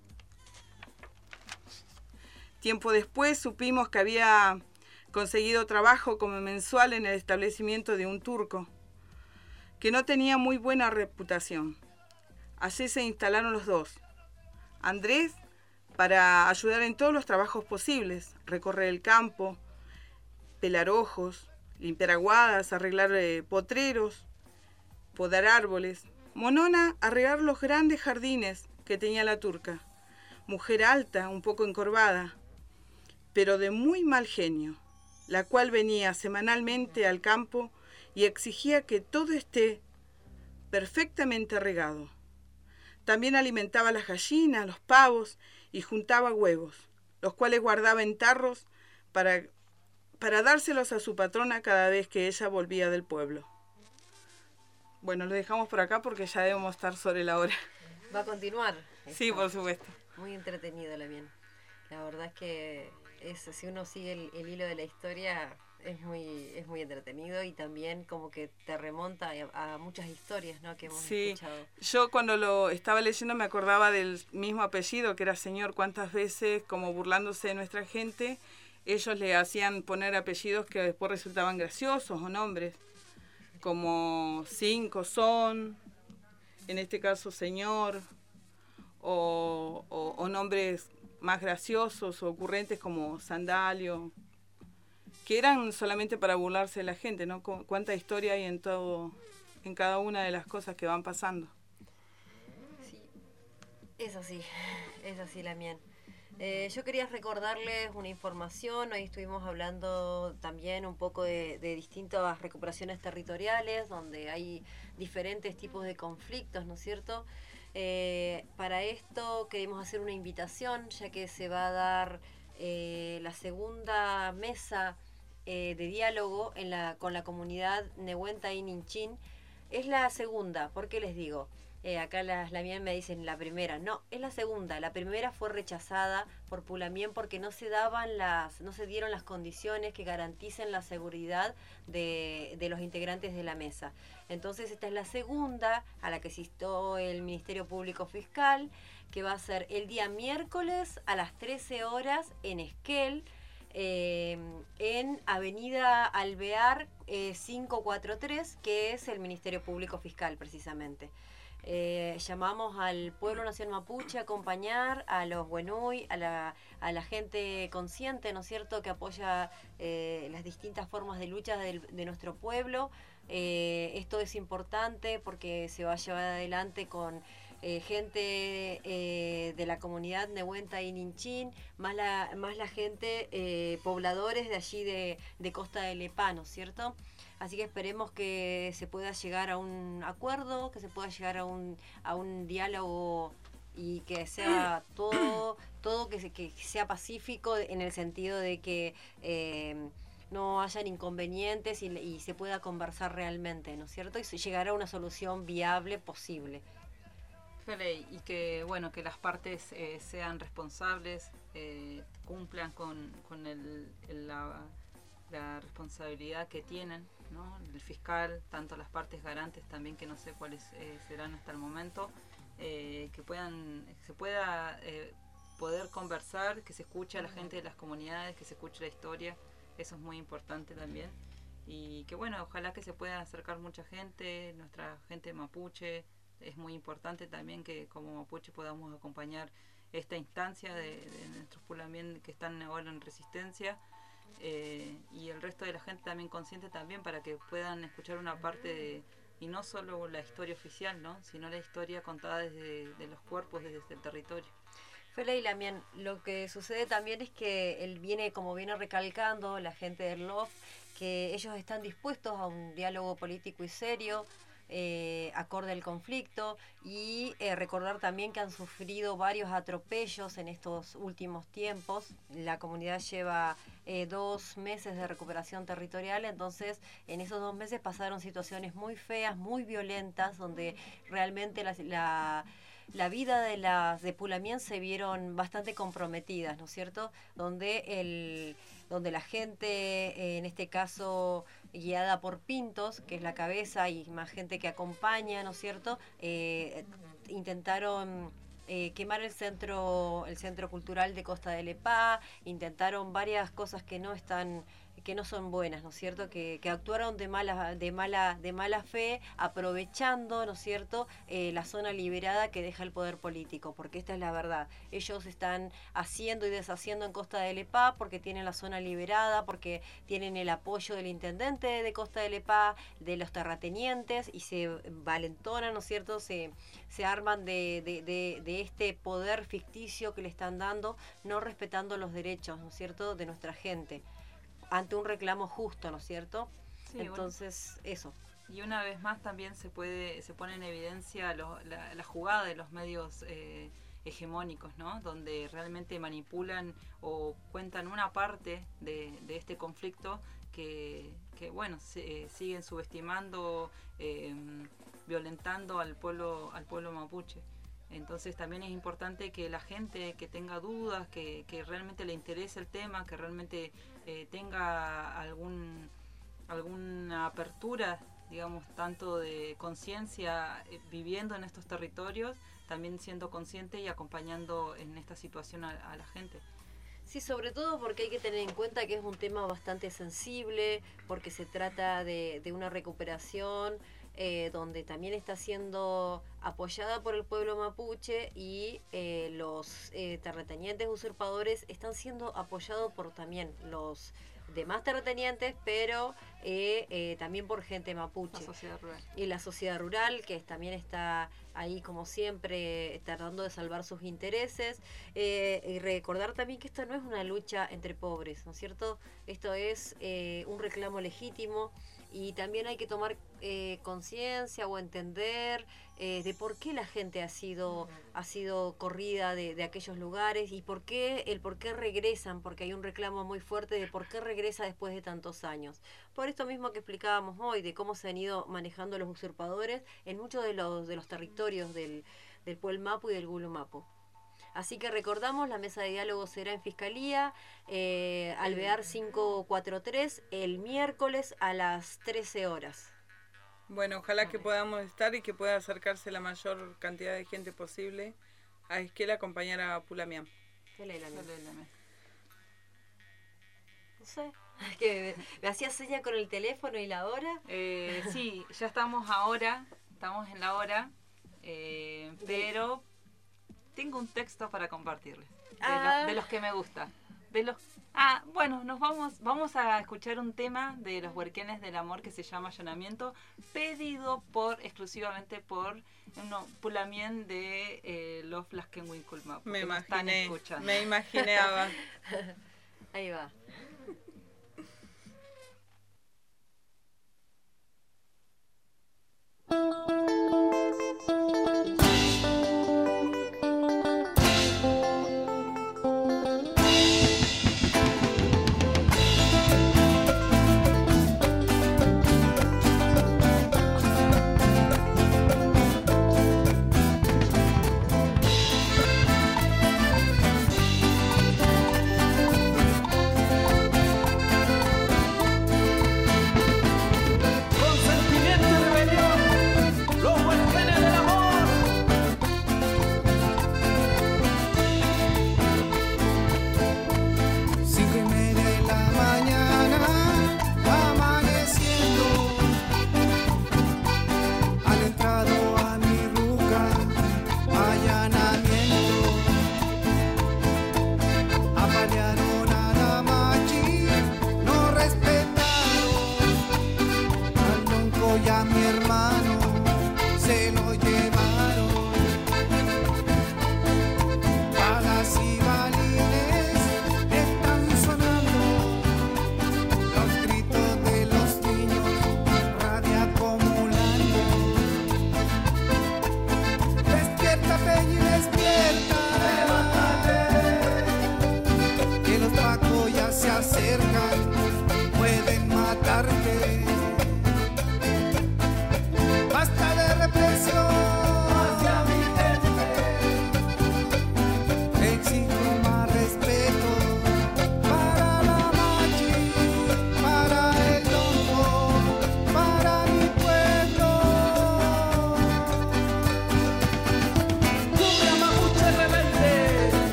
Tiempo después supimos que había conseguido trabajo como mensual en el establecimiento de un turco, que no tenía muy buena reputación. Así se instalaron los dos. Andrés, para ayudar en todos los trabajos posibles, recorrer el campo, pelar ojos, limpiar aguadas, arreglar eh, potreros, podar árboles. Monona, arreglar los grandes jardines que tenía la turca. Mujer alta, un poco encorvada, pero de muy mal genio, la cual venía semanalmente al campo y exigía que todo esté perfectamente regado. También alimentaba las gallinas, los pavos y juntaba huevos, los cuales guardaba en tarros para, para dárselos a su patrona cada vez que ella volvía del pueblo. Bueno, lo dejamos por acá porque ya debemos estar sobre la hora. ¿Va a continuar? Sí, por supuesto. Muy entretenido, la bien. La verdad es que es, si uno sigue el, el hilo de la historia, es muy, es muy entretenido y también como que te remonta a, a muchas historias, ¿no?, que hemos sí, escuchado. Yo cuando lo estaba leyendo me acordaba del mismo apellido, que era señor. Cuántas veces, como burlándose de nuestra gente, ellos le hacían poner apellidos que después resultaban graciosos o nombres, como cinco son, en este caso señor, o, o, o nombres más graciosos o ocurrentes como Sandalio, que eran solamente para burlarse de la gente, ¿no? Cuánta historia hay en todo, en cada una de las cosas que van pasando. Sí, es así, es así, Lamien. Eh, yo quería recordarles una información. Hoy estuvimos hablando también un poco de, de distintas recuperaciones territoriales, donde hay diferentes tipos de conflictos, ¿no es cierto? Eh, para esto queremos hacer una invitación, ya que se va a dar eh, la segunda mesa eh, de diálogo en la, con la comunidad Nehuentai Ninchín. Es la segunda, ¿por qué les digo? Eh, acá las Lamien me dicen la primera. No, es la segunda. La primera fue rechazada por Pulamien porque no se daban las, no se dieron las condiciones que garanticen la seguridad de, de los integrantes de la mesa. Entonces esta es la segunda, a la que asistió el Ministerio Público Fiscal, que va a ser el día miércoles a las trece horas en Esquel, eh, en Avenida Alvear eh, quinientos cuarenta y tres, que es el Ministerio Público Fiscal precisamente. Eh, llamamos al pueblo nación mapuche a acompañar a los Wenui, a la, a la gente consciente, ¿no es cierto?, que apoya eh, las distintas formas de lucha de, de nuestro pueblo. Eh, esto es importante porque se va a llevar adelante con eh, gente eh, de la comunidad Nehuentai Ninchín, más la, más la gente, eh, pobladores de allí de, de Costa de Lepá, ¿no es cierto? Así que esperemos que se pueda llegar a un acuerdo, que se pueda llegar a un, a un diálogo y que sea todo, todo que, se, que sea pacífico en el sentido de que eh, no hayan inconvenientes y, y se pueda conversar realmente, ¿no es cierto? Y llegar a una solución viable posible. Y que, bueno, que las partes eh, sean responsables, eh, cumplan con, con el, el, la, la responsabilidad que tienen, ¿no? El fiscal, tanto las partes garantes también, que no sé cuáles eh, serán hasta el momento, eh, que puedan, se pueda eh, poder conversar, que se escuche a la gente de las comunidades, que se escuche la historia. Eso es muy importante también. Y que, bueno, ojalá que se pueda acercar mucha gente, nuestra gente mapuche. Es muy importante también que como mapuche podamos acompañar esta instancia de, de nuestros Pulamien que están ahora en resistencia, eh, y el resto de la gente también consciente también, para que puedan escuchar una parte de, y no solo la historia oficial, ¿no?, sino la historia contada desde de los cuerpos, desde el territorio. Fele y Lamien, lo que sucede también es que él viene, como viene recalcando la gente del L O F, que ellos están dispuestos a un diálogo político y serio, Eh, acorde al conflicto, y eh, recordar también que han sufrido varios atropellos en estos últimos tiempos. La comunidad lleva eh, dos meses de recuperación territorial, entonces en esos dos meses pasaron situaciones muy feas, muy violentas, donde realmente la, la la vida de las de Pulamien se vieron bastante comprometidas, ¿no es cierto? Donde el donde la gente, eh, en este caso guiada por Pintos, que es la cabeza, y más gente que acompaña, ¿no es cierto? Eh, intentaron eh, quemar el centro el centro cultural de Costa del Epá, intentaron varias cosas que no están que no son buenas, ¿no es cierto? Que, que actuaron de mala, de mala, de mala fe, aprovechando, ¿no es cierto?, eh, la zona liberada que deja el poder político, porque esta es la verdad. Ellos están haciendo y deshaciendo en Costa del Epá porque tienen la zona liberada, porque tienen el apoyo del intendente de Costa del Epá, de los terratenientes, y se valentonan, ¿no es cierto?, se, se arman de, de, de, de este poder ficticio que le están dando, no respetando los derechos, ¿no es cierto?, de nuestra gente, ante un reclamo justo, ¿no es cierto? Sí, entonces, bueno, eso. Y una vez más también se puede se pone en evidencia lo, la, la jugada de los medios eh, hegemónicos, ¿no? Donde realmente manipulan o cuentan una parte de, de este conflicto que, que bueno, se, eh, siguen subestimando, eh, violentando al pueblo, al pueblo mapuche. Entonces también es importante que la gente que tenga dudas, que, que realmente le interese el tema, que realmente eh, tenga algún alguna apertura, digamos, tanto de conciencia eh, viviendo en estos territorios, también siendo consciente y acompañando en esta situación a, a la gente. Sí, sobre todo porque hay que tener en cuenta que es un tema bastante sensible, porque se trata de, de una recuperación eh, donde también está siendo apoyada por el pueblo mapuche, y eh, los eh, terratenientes usurpadores están siendo apoyados por también los demás terratenientes, pero eh, eh, también por gente mapuche. La sociedad rural. Y la sociedad rural, que también está ahí, como siempre, tratando de salvar sus intereses. Eh, y recordar también que esto no es una lucha entre pobres, ¿no es cierto? Esto es eh, un reclamo legítimo, y también hay que tomar eh, conciencia o entender eh, de por qué la gente ha sido ha sido corrida de, de aquellos lugares, y por qué el por qué regresan, porque hay un reclamo muy fuerte de por qué regresa después de tantos años. Por esto mismo que explicábamos hoy, de cómo se han ido manejando los usurpadores en muchos de los de los territorios del, del Puel Mapu y del Gulu Mapu. Así que recordamos, la mesa de diálogo será en Fiscalía, eh, Alvear quinientos cuarenta y tres, el miércoles a las trece horas. Bueno, ojalá que podamos estar y que pueda acercarse la mayor cantidad de gente posible a Esquel a acompañar a Pulamien. No sé, que me hacía seña con el teléfono y la hora. Eh, sí, ya estamos ahora, estamos en la hora, eh, pero tengo un texto para compartirles, de, ah. lo, de los que me gusta. De los Ah, bueno, nos vamos vamos a escuchar un tema de los Huerquenes del Amor que se llama Allanamiento, pedido por exclusivamente por no, Pulamien de eh, Los Laskenwinkulma. Me imaginé, me imaginaba. Ahí va.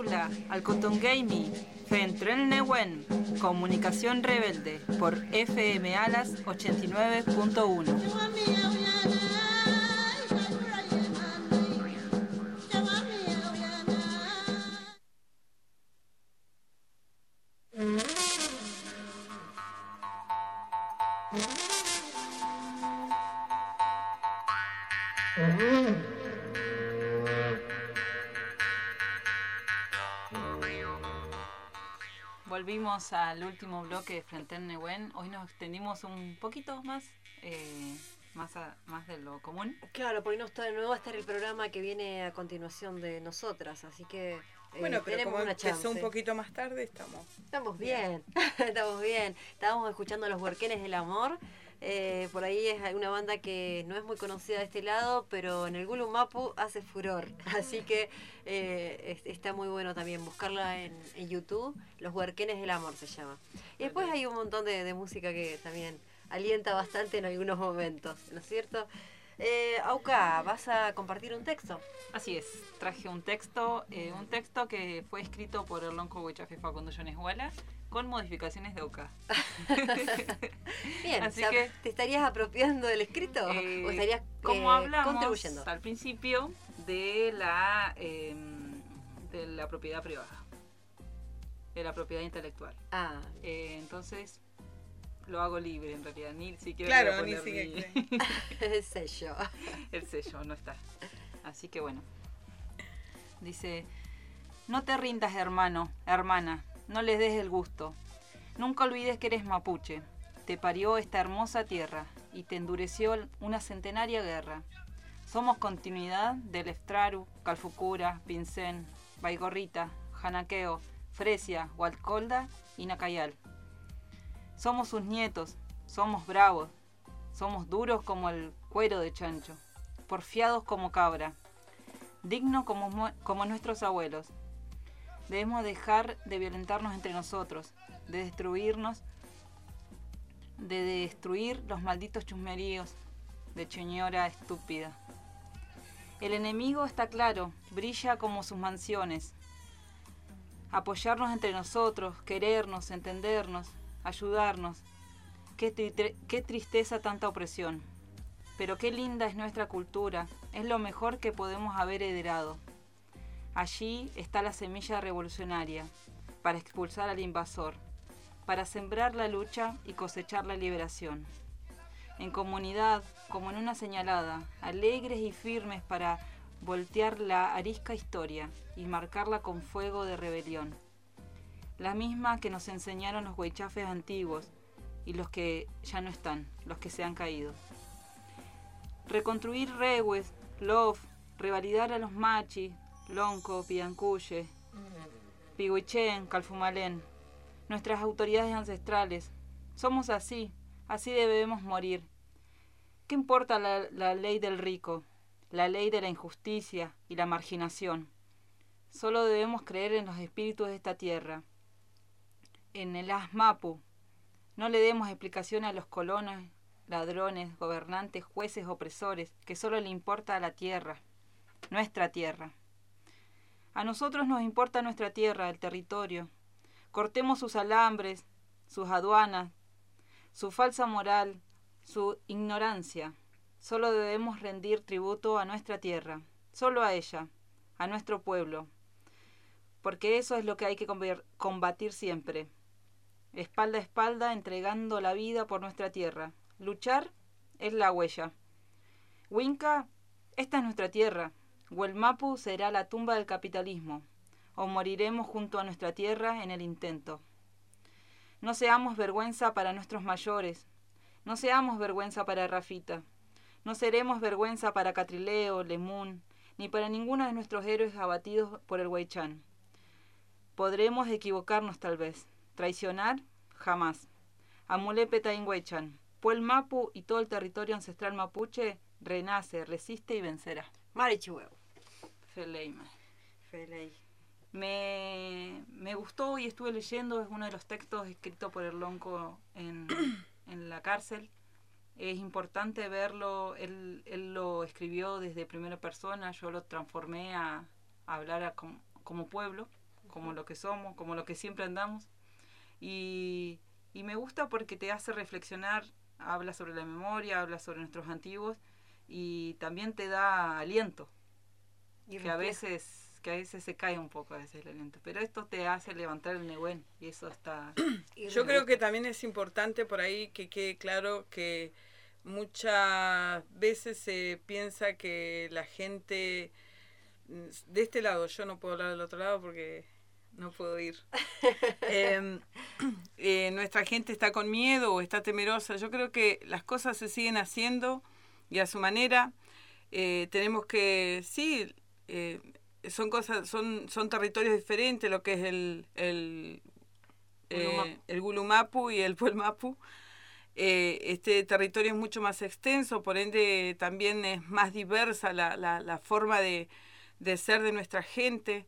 habla Alcotongaimi, Fentren Newen, Comunicación Rebelde, por F M Alas ochenta y nueve punto uno. Volvimos al último bloque de Fentren Newen. Hoy nos extendimos un poquito más, eh, más, a, más de lo común. Claro, porque no, está, no va a estar el programa que viene a continuación de nosotras, así que eh, bueno, pero tenemos como una empezó chance. un poquito más tarde, estamos... Estamos bien, estamos bien. Estábamos escuchando Los Huerquenes del Amor. Eh, por ahí es una banda que no es muy conocida de este lado, pero en el Gulu Mapu hace furor. Así que eh, es, está muy bueno también buscarla en, en YouTube. Los Huerquenes del Amor se llama. Y después hay un montón de, de música que también alienta bastante en algunos momentos, ¿no es cierto? Eh, Auca, ¿vas a compartir un texto? Así es, traje un texto, eh, un texto que fue escrito por el Lonco Huichafe Facundo Yoneshuala, con modificaciones de Auca. Bien, así o sea, que ¿te estarías apropiando del escrito eh, o estarías como eh, hablamos contribuyendo? al principio de la eh, de la propiedad privada, de la propiedad intelectual. Ah, eh, entonces lo hago libre en realidad, ni siquiera claro, voy a ni poner siquiera. mi- el sello. el sello no está. Así que bueno. Dice: no te rindas, hermano, hermana, no les des el gusto. Nunca olvides que eres mapuche. Te parió esta hermosa tierra y te endureció una centenaria guerra. Somos continuidad del Eftraru, Calfucura, Pincén, Baigorrita, Janaqueo, Fresia, Hualcolda y Nacayal. Somos sus nietos, somos bravos, somos duros como el cuero de chancho, porfiados como cabra, dignos como, mu- como nuestros abuelos. Debemos dejar de violentarnos entre nosotros, de destruirnos, de destruir los malditos chusmeríos de señora estúpida. El enemigo está claro, brilla como sus mansiones. Apoyarnos entre nosotros, querernos, entendernos, ayudarnos. Qué, tri- qué tristeza tanta opresión. Pero qué linda es nuestra cultura, es lo mejor que podemos haber heredado. Allí está la semilla revolucionaria, para expulsar al invasor, para sembrar la lucha y cosechar la liberación. En comunidad, como en una señalada, alegres y firmes para voltear la arisca historia y marcarla con fuego de rebelión. La misma que nos enseñaron los huaychafes antiguos y los que ya no están, los que se han caído. Reconstruir rehues, lof, revalidar a los machis, lonco, piancuye, piguichén, calfumalén, nuestras autoridades ancestrales. Somos así, así debemos morir. ¿Qué importa la, la ley del rico, la ley de la injusticia y la marginación? Solo debemos creer en los espíritus de esta tierra, en el Asmapu. No le demos explicación a los colonos, ladrones, gobernantes, jueces, opresores, que solo le importa a la tierra, nuestra tierra. A nosotros nos importa nuestra tierra, el territorio. Cortemos sus alambres, sus aduanas, su falsa moral, su ignorancia. Solo debemos rendir tributo a nuestra tierra, solo a ella, a nuestro pueblo. Porque eso es lo que hay que combatir siempre. Espalda a espalda, entregando la vida por nuestra tierra. Luchar es la huella. Huinca, esta es nuestra tierra. Huelmapu será la tumba del capitalismo. O moriremos junto a nuestra tierra en el intento. No seamos vergüenza para nuestros mayores. No seamos vergüenza para Rafita. No seremos vergüenza para Catrileo, Lemún, ni para ninguno de nuestros héroes abatidos por el Huaychán. Podremos equivocarnos tal vez. Traicionar, jamás. Amulepe Tainhuaychan, Puel Mapu y todo el territorio ancestral mapuche renace, resiste y vencerá. Marichihueu. Feleima. Feley. Me, me gustó y estuve leyendo, es uno de los textos escritos por el Lonco en, en la cárcel. Es importante verlo, él, él lo escribió desde primera persona, yo lo transformé a, a hablar a, como, como pueblo, como lo que somos, como lo que siempre andamos. Y, y me gusta porque te hace reflexionar, habla sobre la memoria, habla sobre nuestros antiguos y también te da aliento, y que a veces que a veces se cae un poco a veces el aliento, pero esto te hace levantar el Nehuen y eso está... Yo creo que también es importante por ahí que quede claro que muchas veces se piensa que la gente de este lado, yo no puedo hablar del otro lado porque no puedo ir, eh, eh, nuestra gente está con miedo o está temerosa. Yo creo que las cosas se siguen haciendo y a su manera. Eh, tenemos que, sí, eh, son cosas, son, son territorios diferentes, lo que es el, el, eh, el Gulumapu y el Puelmapu. Eh, este territorio es mucho más extenso, por ende también es más diversa la, la, la forma de, de ser de nuestra gente.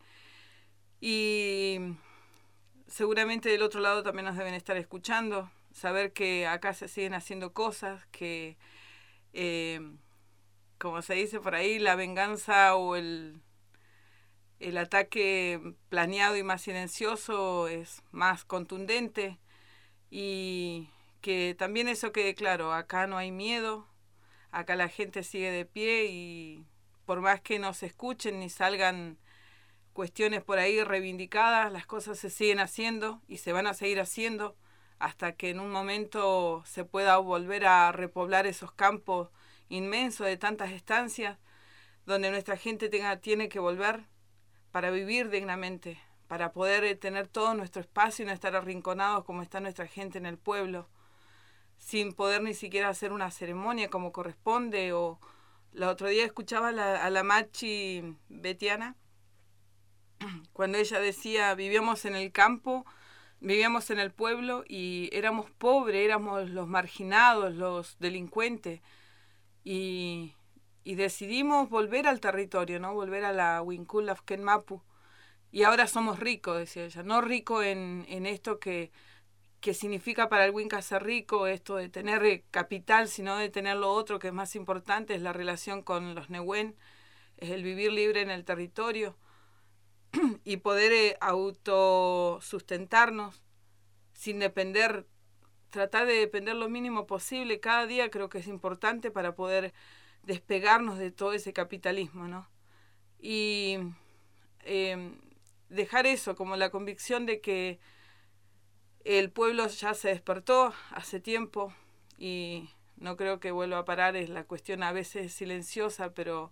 Y seguramente del otro lado también nos deben estar escuchando, saber que acá se siguen haciendo cosas, que, eh, como se dice por ahí, la venganza o el... el ataque planeado y más silencioso es más contundente, y que también eso quede claro, acá no hay miedo, acá la gente sigue de pie y por más que no se escuchen ni salgan cuestiones por ahí reivindicadas, las cosas se siguen haciendo y se van a seguir haciendo hasta que en un momento se pueda volver a repoblar esos campos inmensos de tantas estancias donde nuestra gente tenga, tiene que volver para vivir dignamente, para poder tener todo nuestro espacio y no estar arrinconados como está nuestra gente en el pueblo, sin poder ni siquiera hacer una ceremonia como corresponde. O el otro día escuchaba a la, a la machi Betiana, cuando ella decía, vivíamos en el campo, vivíamos en el pueblo y éramos pobres, éramos los marginados, los delincuentes, y... y decidimos volver al territorio, ¿no? Volver a la Wincul Lafken Mapu. Y ahora somos ricos, decía ella. No rico en, en esto que, que significa para el Winca ser rico, esto de tener capital, sino de tener lo otro que es más importante, es la relación con los Nehuen, es el vivir libre en el territorio y poder eh, autosustentarnos sin depender, tratar de depender lo mínimo posible cada día. Creo que es importante para poder despegarnos de todo ese capitalismo, ¿no? Y eh, dejar eso, como la convicción de que el pueblo ya se despertó hace tiempo y no creo que vuelva a parar. Es la cuestión a veces silenciosa, pero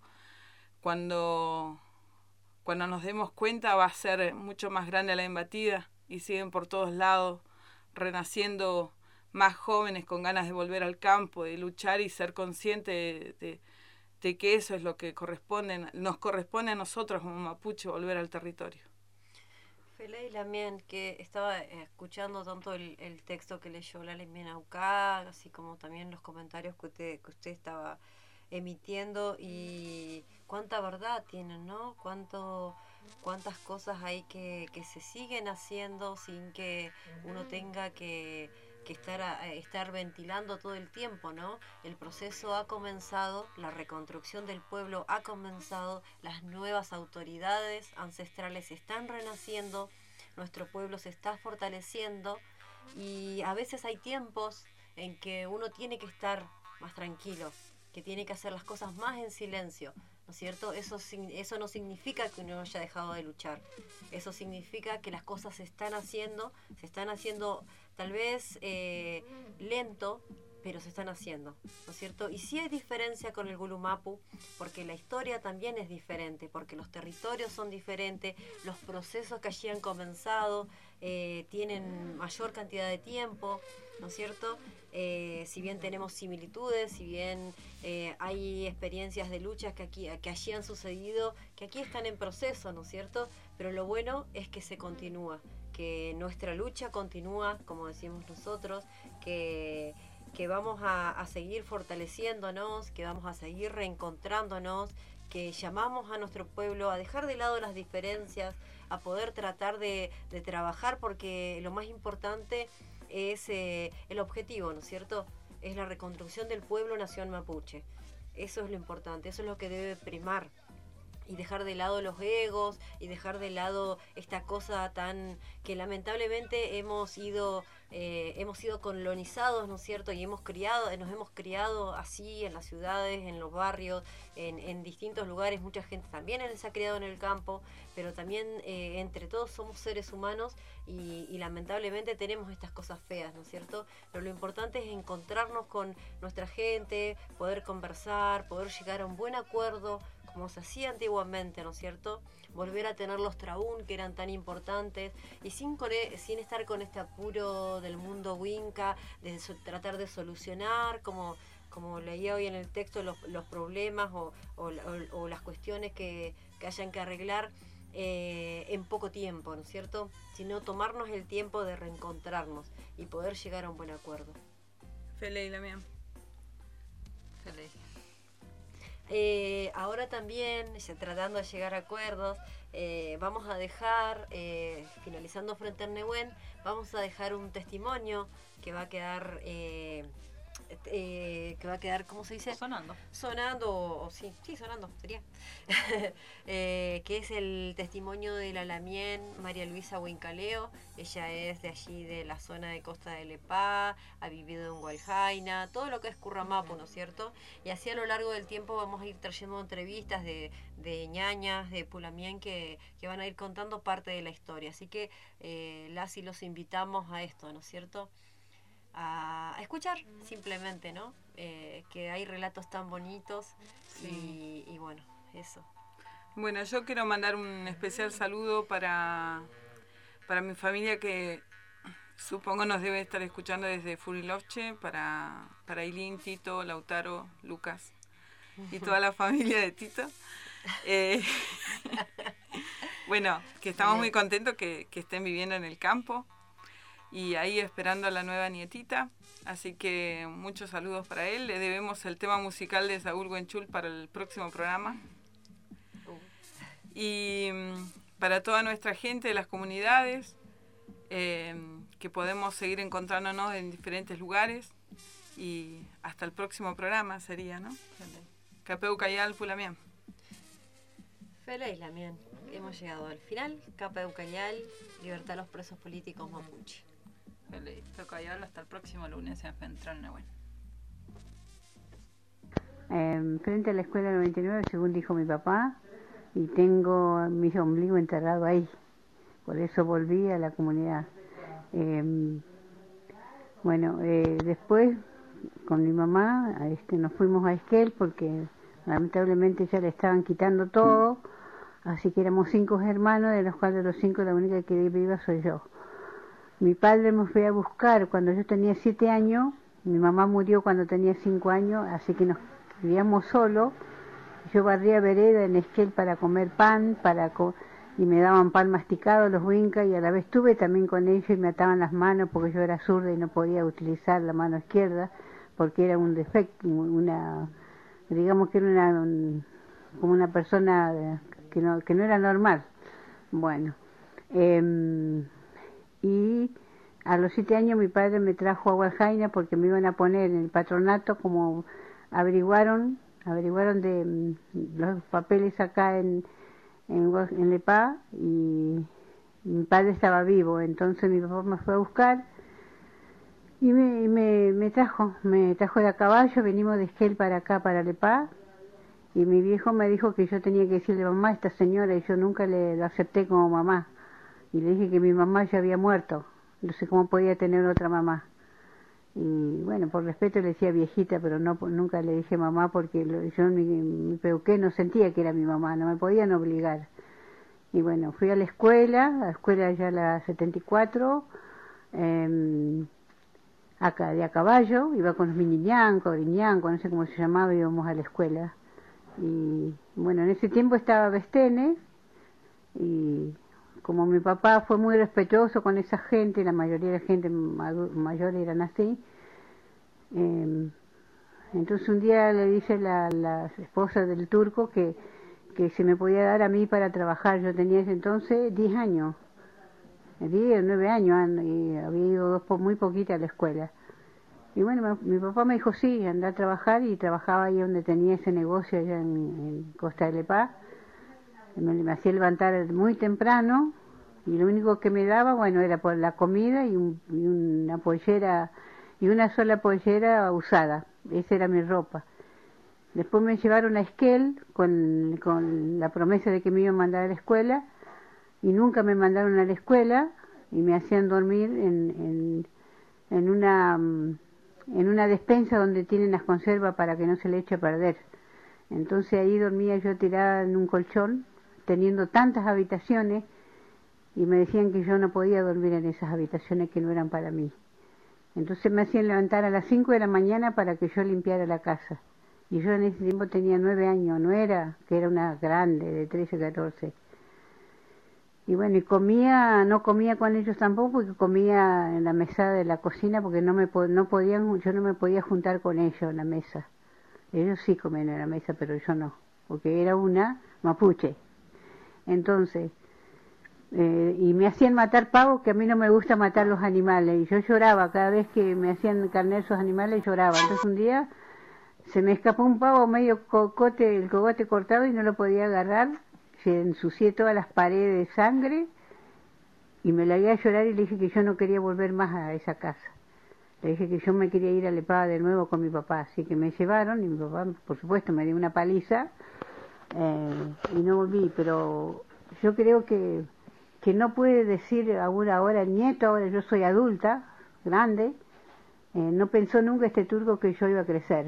cuando, cuando nos demos cuenta va a ser mucho más grande la embatida y siguen por todos lados renaciendo más jóvenes con ganas de volver al campo, de luchar y ser conscientes de, de, de que eso es lo que corresponde, nos corresponde a nosotros como mapuche, volver al territorio. Felay Lamien, que estaba escuchando tanto el, el texto que leyó la Lamien Aucá, así como también los comentarios que usted, que usted estaba emitiendo, y cuánta verdad tienen, ¿no? Cuánto, cuántas cosas hay que, que se siguen haciendo sin que uno tenga que, que estar, a, estar ventilando todo el tiempo, ¿no? El proceso ha comenzado, la reconstrucción del pueblo ha comenzado, las nuevas autoridades ancestrales están renaciendo, nuestro pueblo se está fortaleciendo, y a veces hay tiempos en que uno tiene que estar más tranquilo, que tiene que hacer las cosas más en silencio, ¿no es cierto? Eso, eso no significa que uno haya dejado de luchar, eso significa que las cosas se están haciendo, se están haciendo tal vez eh, lento, pero se están haciendo, ¿no es cierto? Y sí hay diferencia con el Gulumapu, porque la historia también es diferente, porque los territorios son diferentes, los procesos que allí han comenzado eh, tienen mayor cantidad de tiempo, ¿no es cierto? Eh, si bien tenemos similitudes, si bien eh, hay experiencias de luchas que, aquí, que allí han sucedido, que aquí están en proceso, ¿no es cierto? Pero lo bueno es que se continúa, que nuestra lucha continúa, como decimos nosotros, que, que vamos a, a seguir fortaleciéndonos, que vamos a seguir reencontrándonos, que llamamos a nuestro pueblo a dejar de lado las diferencias, a poder tratar de, de trabajar, porque lo más importante es eh, el objetivo, ¿no es cierto? Es la reconstrucción del pueblo nación mapuche. Eso es lo importante, eso es lo que debe primar, y dejar de lado los egos y dejar de lado esta cosa tan que lamentablemente hemos ido eh, hemos sido colonizados, ¿no es cierto? Y hemos criado, nos hemos criado así en las ciudades, en los barrios, en, en distintos lugares. Mucha gente también se ha criado en el campo, pero también eh, entre todos somos seres humanos y, y lamentablemente tenemos estas cosas feas, ¿no es cierto? Pero lo importante es encontrarnos con nuestra gente, poder conversar, poder llegar a un buen acuerdo, como se hacía antiguamente, ¿no es cierto? Volver a tener los traún que eran tan importantes y sin, sin estar con este apuro del mundo winca, de so, tratar de solucionar, como, como leía hoy en el texto, los, los problemas o, o, o, o las cuestiones que, que hayan que arreglar eh, en poco tiempo, ¿no es cierto? Sino tomarnos el tiempo de reencontrarnos y poder llegar a un buen acuerdo. Feliz, la mía. Feliz. Eh, ahora también, tratando de llegar a acuerdos, eh, vamos a dejar, eh, finalizando Frente al Nehuen, vamos a dejar un testimonio que va a quedar, eh, eh, que va a quedar, ¿cómo se dice? Sonando. Sonando, o, o sí, sí, sonando, sería. eh, que es el testimonio de la Lamien María Luisa Huincaleo. Ella es de allí, de la zona de Costa de Lepá, ha vivido en Hualjaina, todo lo que es Curramapu, ¿no es cierto? Y así a lo largo del tiempo vamos a ir trayendo entrevistas de, de ñañas, de Pulamien, que, que van a ir contando parte de la historia. Así que eh, las y los invitamos a esto, ¿no es cierto? A escuchar simplemente, ¿no? Eh, que hay relatos tan bonitos. Sí. y, y bueno, eso. Bueno, yo quiero mandar un especial saludo para, para mi familia que supongo nos debe estar escuchando desde Furilovche, para, para Ailín, Tito, Lautaro, Lucas y toda la familia de Tito. Eh, bueno, que estamos muy contentos que, que estén viviendo en el campo y ahí esperando a la nueva nietita, así que muchos saludos para él. Le debemos el tema musical de Saúl Huenchul para el próximo programa. Y para toda nuestra gente de las comunidades, eh, que podemos seguir encontrándonos en diferentes lugares, y hasta el próximo programa sería, ¿no? Capeu Cayal Pulamien. Feliz Lamien. Hemos llegado al final. Capeu Cayal, libertad a los presos políticos mapuche. Feliz. Cayal, hasta el próximo lunes en Frente al Nehuen. Eh, frente a la escuela noventa y nueve, según dijo mi papá, y tengo mi ombligo enterrado ahí. Por eso volví a la comunidad. Eh, bueno, eh, después con mi mamá este, nos fuimos a Esquel porque lamentablemente ya le estaban quitando todo, así que éramos cinco hermanos, de los cuales los cinco la única que viva soy yo. Mi padre me fue a buscar cuando yo tenía siete años, mi mamá murió cuando tenía cinco años, así que nos criamos solos. Yo barría vereda en Esquel para comer pan, para co y me daban pan masticado los huincas, y a la vez estuve también con ellos y me ataban las manos porque yo era zurda y no podía utilizar la mano izquierda porque era un defecto, una, digamos que era una, un, como una persona que no, que no era normal. Bueno, eh, y a los siete años mi padre me trajo a Hualjaina porque me iban a poner en el patronato, como averiguaron, averiguaron de los papeles acá en, en, en Lepá, y mi padre estaba vivo, entonces mi papá me fue a buscar y me, me, me trajo, me trajo de a caballo, venimos de Esquel para acá, para Lepá, y mi viejo me dijo que yo tenía que decirle mamá a esta señora, y yo nunca le lo acepté como mamá, y le dije que mi mamá ya había muerto, no sé cómo podía tener otra mamá. Y bueno, por respeto le decía viejita, pero no nunca le dije mamá porque lo, yo mi, mi peuqué no sentía que era mi mamá, no me podían obligar. Y bueno, fui a la escuela, a la escuela ya la setenta y cuatro, eh, acá de a caballo, iba con los miniñancos, oriñancos, no sé cómo se llamaba, íbamos a la escuela. Y bueno, en ese tiempo estaba Bestene, y como mi papá fue muy respetuoso con esa gente, la mayoría de la gente mayor eran así, eh, entonces un día le dice la, la esposa del turco que, que se me podía dar a mí para trabajar. Yo tenía ese entonces diez años, diez o nueve años, y había ido por muy poquita a la escuela. Y bueno, mi, mi papá me dijo sí, anda a trabajar, y trabajaba ahí donde tenía ese negocio allá en, en Costa de Lepá. me, me hacía levantar muy temprano y lo único que me daba, bueno, era por la comida y, un, y una pollera, y una sola pollera usada, esa era mi ropa. Después me llevaron a Esquel con, con la promesa de que me iban a mandar a la escuela, y nunca me mandaron a la escuela, y me hacían dormir en, en, en, una, en una despensa donde tienen las conservas para que no se le eche a perder. Entonces ahí dormía yo tirada en un colchón, teniendo tantas habitaciones, y me decían que yo no podía dormir en esas habitaciones que no eran para mí. Entonces me hacían levantar a las cinco de la mañana para que yo limpiara la casa. Y yo en ese tiempo tenía nueve años, no era que era una grande de trece, catorce. Y bueno, y comía, no comía con ellos tampoco, porque comía en la mesada de la cocina, porque no me no podían, yo no me podía juntar con ellos en la mesa. Ellos sí comían en la mesa, pero yo no, porque era una mapuche. Entonces, eh, y me hacían matar pavos, que a mí no me gusta matar los animales, y yo lloraba cada vez que me hacían carne esos animales, lloraba. Entonces un día se me escapó un pavo medio cocote, el cogote cortado, y no lo podía agarrar, se ensucié todas las paredes de sangre, y me la iba a llorar, y le dije que yo no quería volver más a esa casa. Le dije que yo me quería ir a Lepava de nuevo con mi papá, así que me llevaron, y mi papá, por supuesto, me dio una paliza, eh, y no volví. Pero yo creo que, que no puede decir ahora, ahora el nieto, ahora yo soy adulta, grande, eh, no pensó nunca este turco que yo iba a crecer.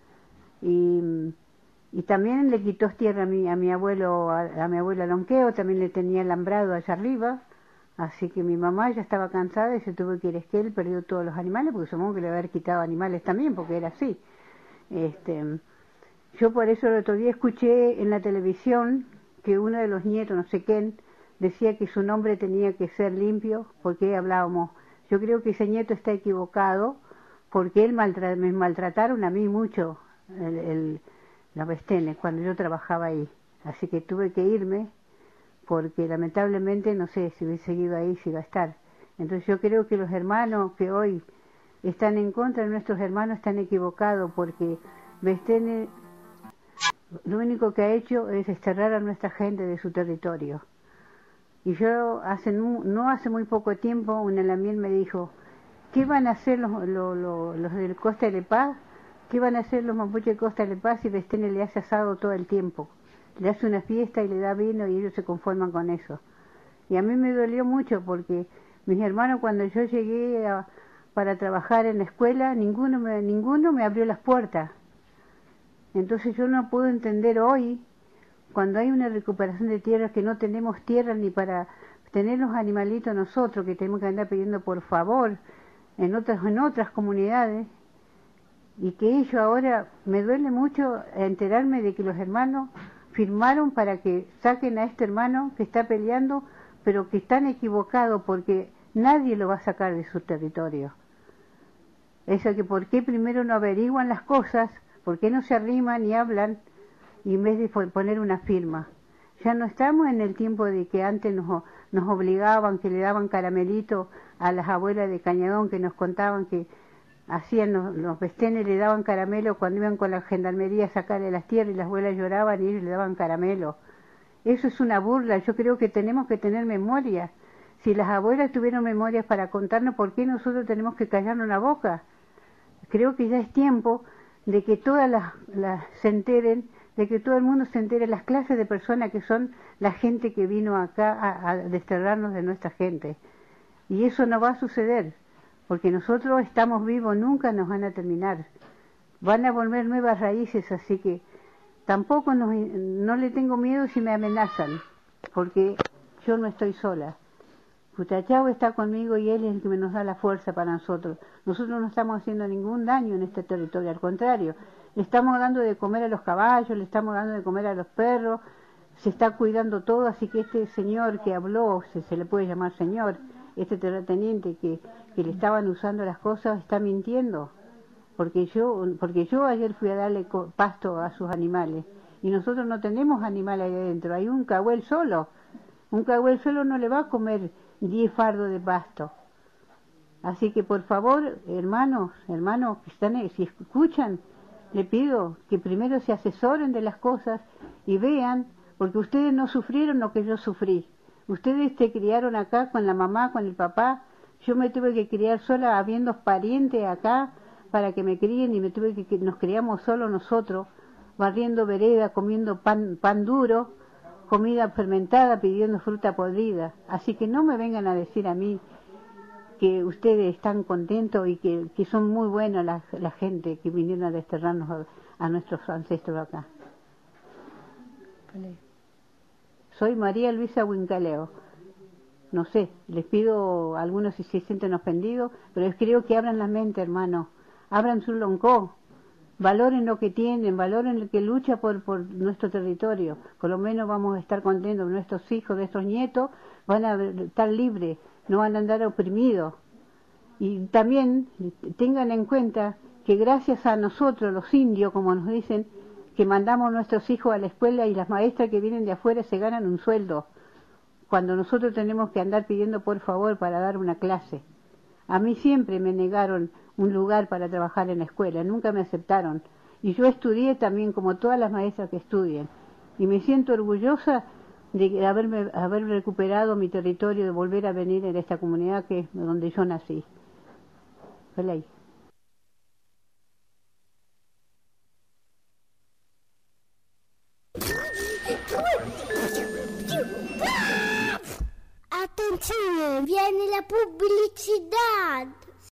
Y, y también le quitó tierra a mi, a mi abuelo, a, a mi abuelo Lonqueo, también le tenía alambrado allá arriba. Así que mi mamá ya estaba cansada y se tuvo que ir a Esquel, perdió todos los animales, porque supongo que le había quitado animales también, porque era así. Este, yo por eso el otro día escuché en la televisión que uno de los nietos, no sé quién, decía que su nombre tenía que ser limpio, porque hablábamos. Yo creo que ese nieto está equivocado, porque él maltra me maltrataron a mí mucho, el, el, los bestenes, cuando yo trabajaba ahí. Así que tuve que irme, porque lamentablemente no sé si hubiese seguido ahí, si iba a estar. Entonces yo creo que los hermanos que hoy están en contra de nuestros hermanos están equivocados, porque Bestene lo único que ha hecho es desterrar a nuestra gente de su territorio. Y yo hace no, no hace muy poco tiempo un alamien me dijo, ¿qué van a hacer los, los, los, los del Costa de La Paz? ¿Qué van a hacer los mapuches de Costa de La Paz si Bestene le hace asado todo el tiempo? Le hace una fiesta y le da vino y ellos se conforman con eso. Y a mí me dolió mucho, porque mis hermanos, cuando yo llegué a, para trabajar en la escuela, ninguno me, ninguno me abrió las puertas. Entonces yo no puedo entender hoy, cuando hay una recuperación de tierras, que no tenemos tierra ni para tener los animalitos nosotros, que tenemos que andar pidiendo por favor en otras, en otras comunidades, y que ellos ahora, me duele mucho enterarme de que los hermanos firmaron para que saquen a este hermano que está peleando, pero que están equivocados, porque nadie lo va a sacar de su territorio. Eso que por qué primero no averiguan las cosas, por qué no se arriman y hablan, y en vez de poner una firma. Ya no estamos en el tiempo de que antes nos, nos obligaban, que le daban caramelito a las abuelas de Cañadón, que nos contaban que hacían los, los bestenes, le daban caramelo cuando iban con la gendarmería a sacarle las tierras, y las abuelas lloraban y ellos le daban caramelo. Eso es una burla. Yo creo que tenemos que tener memoria. Si las abuelas tuvieron memorias para contarnos, ¿por qué nosotros tenemos que callarnos la boca? Creo que ya es tiempo de que todas las, las se enteren, de que todo el mundo se entere las clases de personas que son la gente que vino acá a, a desterrarnos de nuestra gente. Y eso no va a suceder, porque nosotros estamos vivos, nunca nos van a terminar. Van a volver nuevas raíces, así que tampoco nos, no le tengo miedo si me amenazan, porque yo no estoy sola. Putachau está conmigo y él es el que nos da la fuerza para nosotros. Nosotros no estamos haciendo ningún daño en este territorio, al contrario, le estamos dando de comer a los caballos, le estamos dando de comer a los perros, se está cuidando todo, así que este señor que habló, si se le puede llamar señor, este terrateniente que, que le estaban usando las cosas, está mintiendo, porque yo, porque yo ayer fui a darle pasto a sus animales, y nosotros no tenemos animales ahí adentro, hay un cahuel solo, un cahuel solo no le va a comer diez fardos de pasto. Así que por favor, hermanos, hermanos que están, si escuchan, le pido que primero se asesoren de las cosas y vean, porque ustedes no sufrieron lo que yo sufrí. Ustedes te criaron acá con la mamá, con el papá. Yo me tuve que criar sola, habiendo parientes acá para que me críen, y me tuve que, que nos criamos solo nosotros, barriendo vereda, comiendo pan, pan duro, comida fermentada, pidiendo fruta podrida. Así que no me vengan a decir a mí que ustedes están contentos y que, que son muy buenos la, la gente que vinieron a desterrarnos a, a nuestros ancestros acá. Soy María Luisa Huincaleo. No sé, les pido a algunos si se sienten ofendidos, pero creo que abran la mente, hermano. Abran su loncó. Valoren lo que tienen, valoren el que lucha por, por nuestro territorio. Por lo menos vamos a estar contentos. Nuestros hijos, nuestros nietos van a estar libres, no van a andar oprimidos. Y también tengan en cuenta que gracias a nosotros, los indios, como nos dicen, que mandamos nuestros hijos a la escuela y las maestras que vienen de afuera se ganan un sueldo, cuando nosotros tenemos que andar pidiendo por favor para dar una clase. A mí siempre me negaron un lugar para trabajar en la escuela, nunca me aceptaron. Y yo estudié también como todas las maestras que estudian. Y me siento orgullosa de haberme, haber recuperado mi territorio, de volver a venir en esta comunidad que es donde yo nací. Feliz. Attenzione, viene la pubblicità!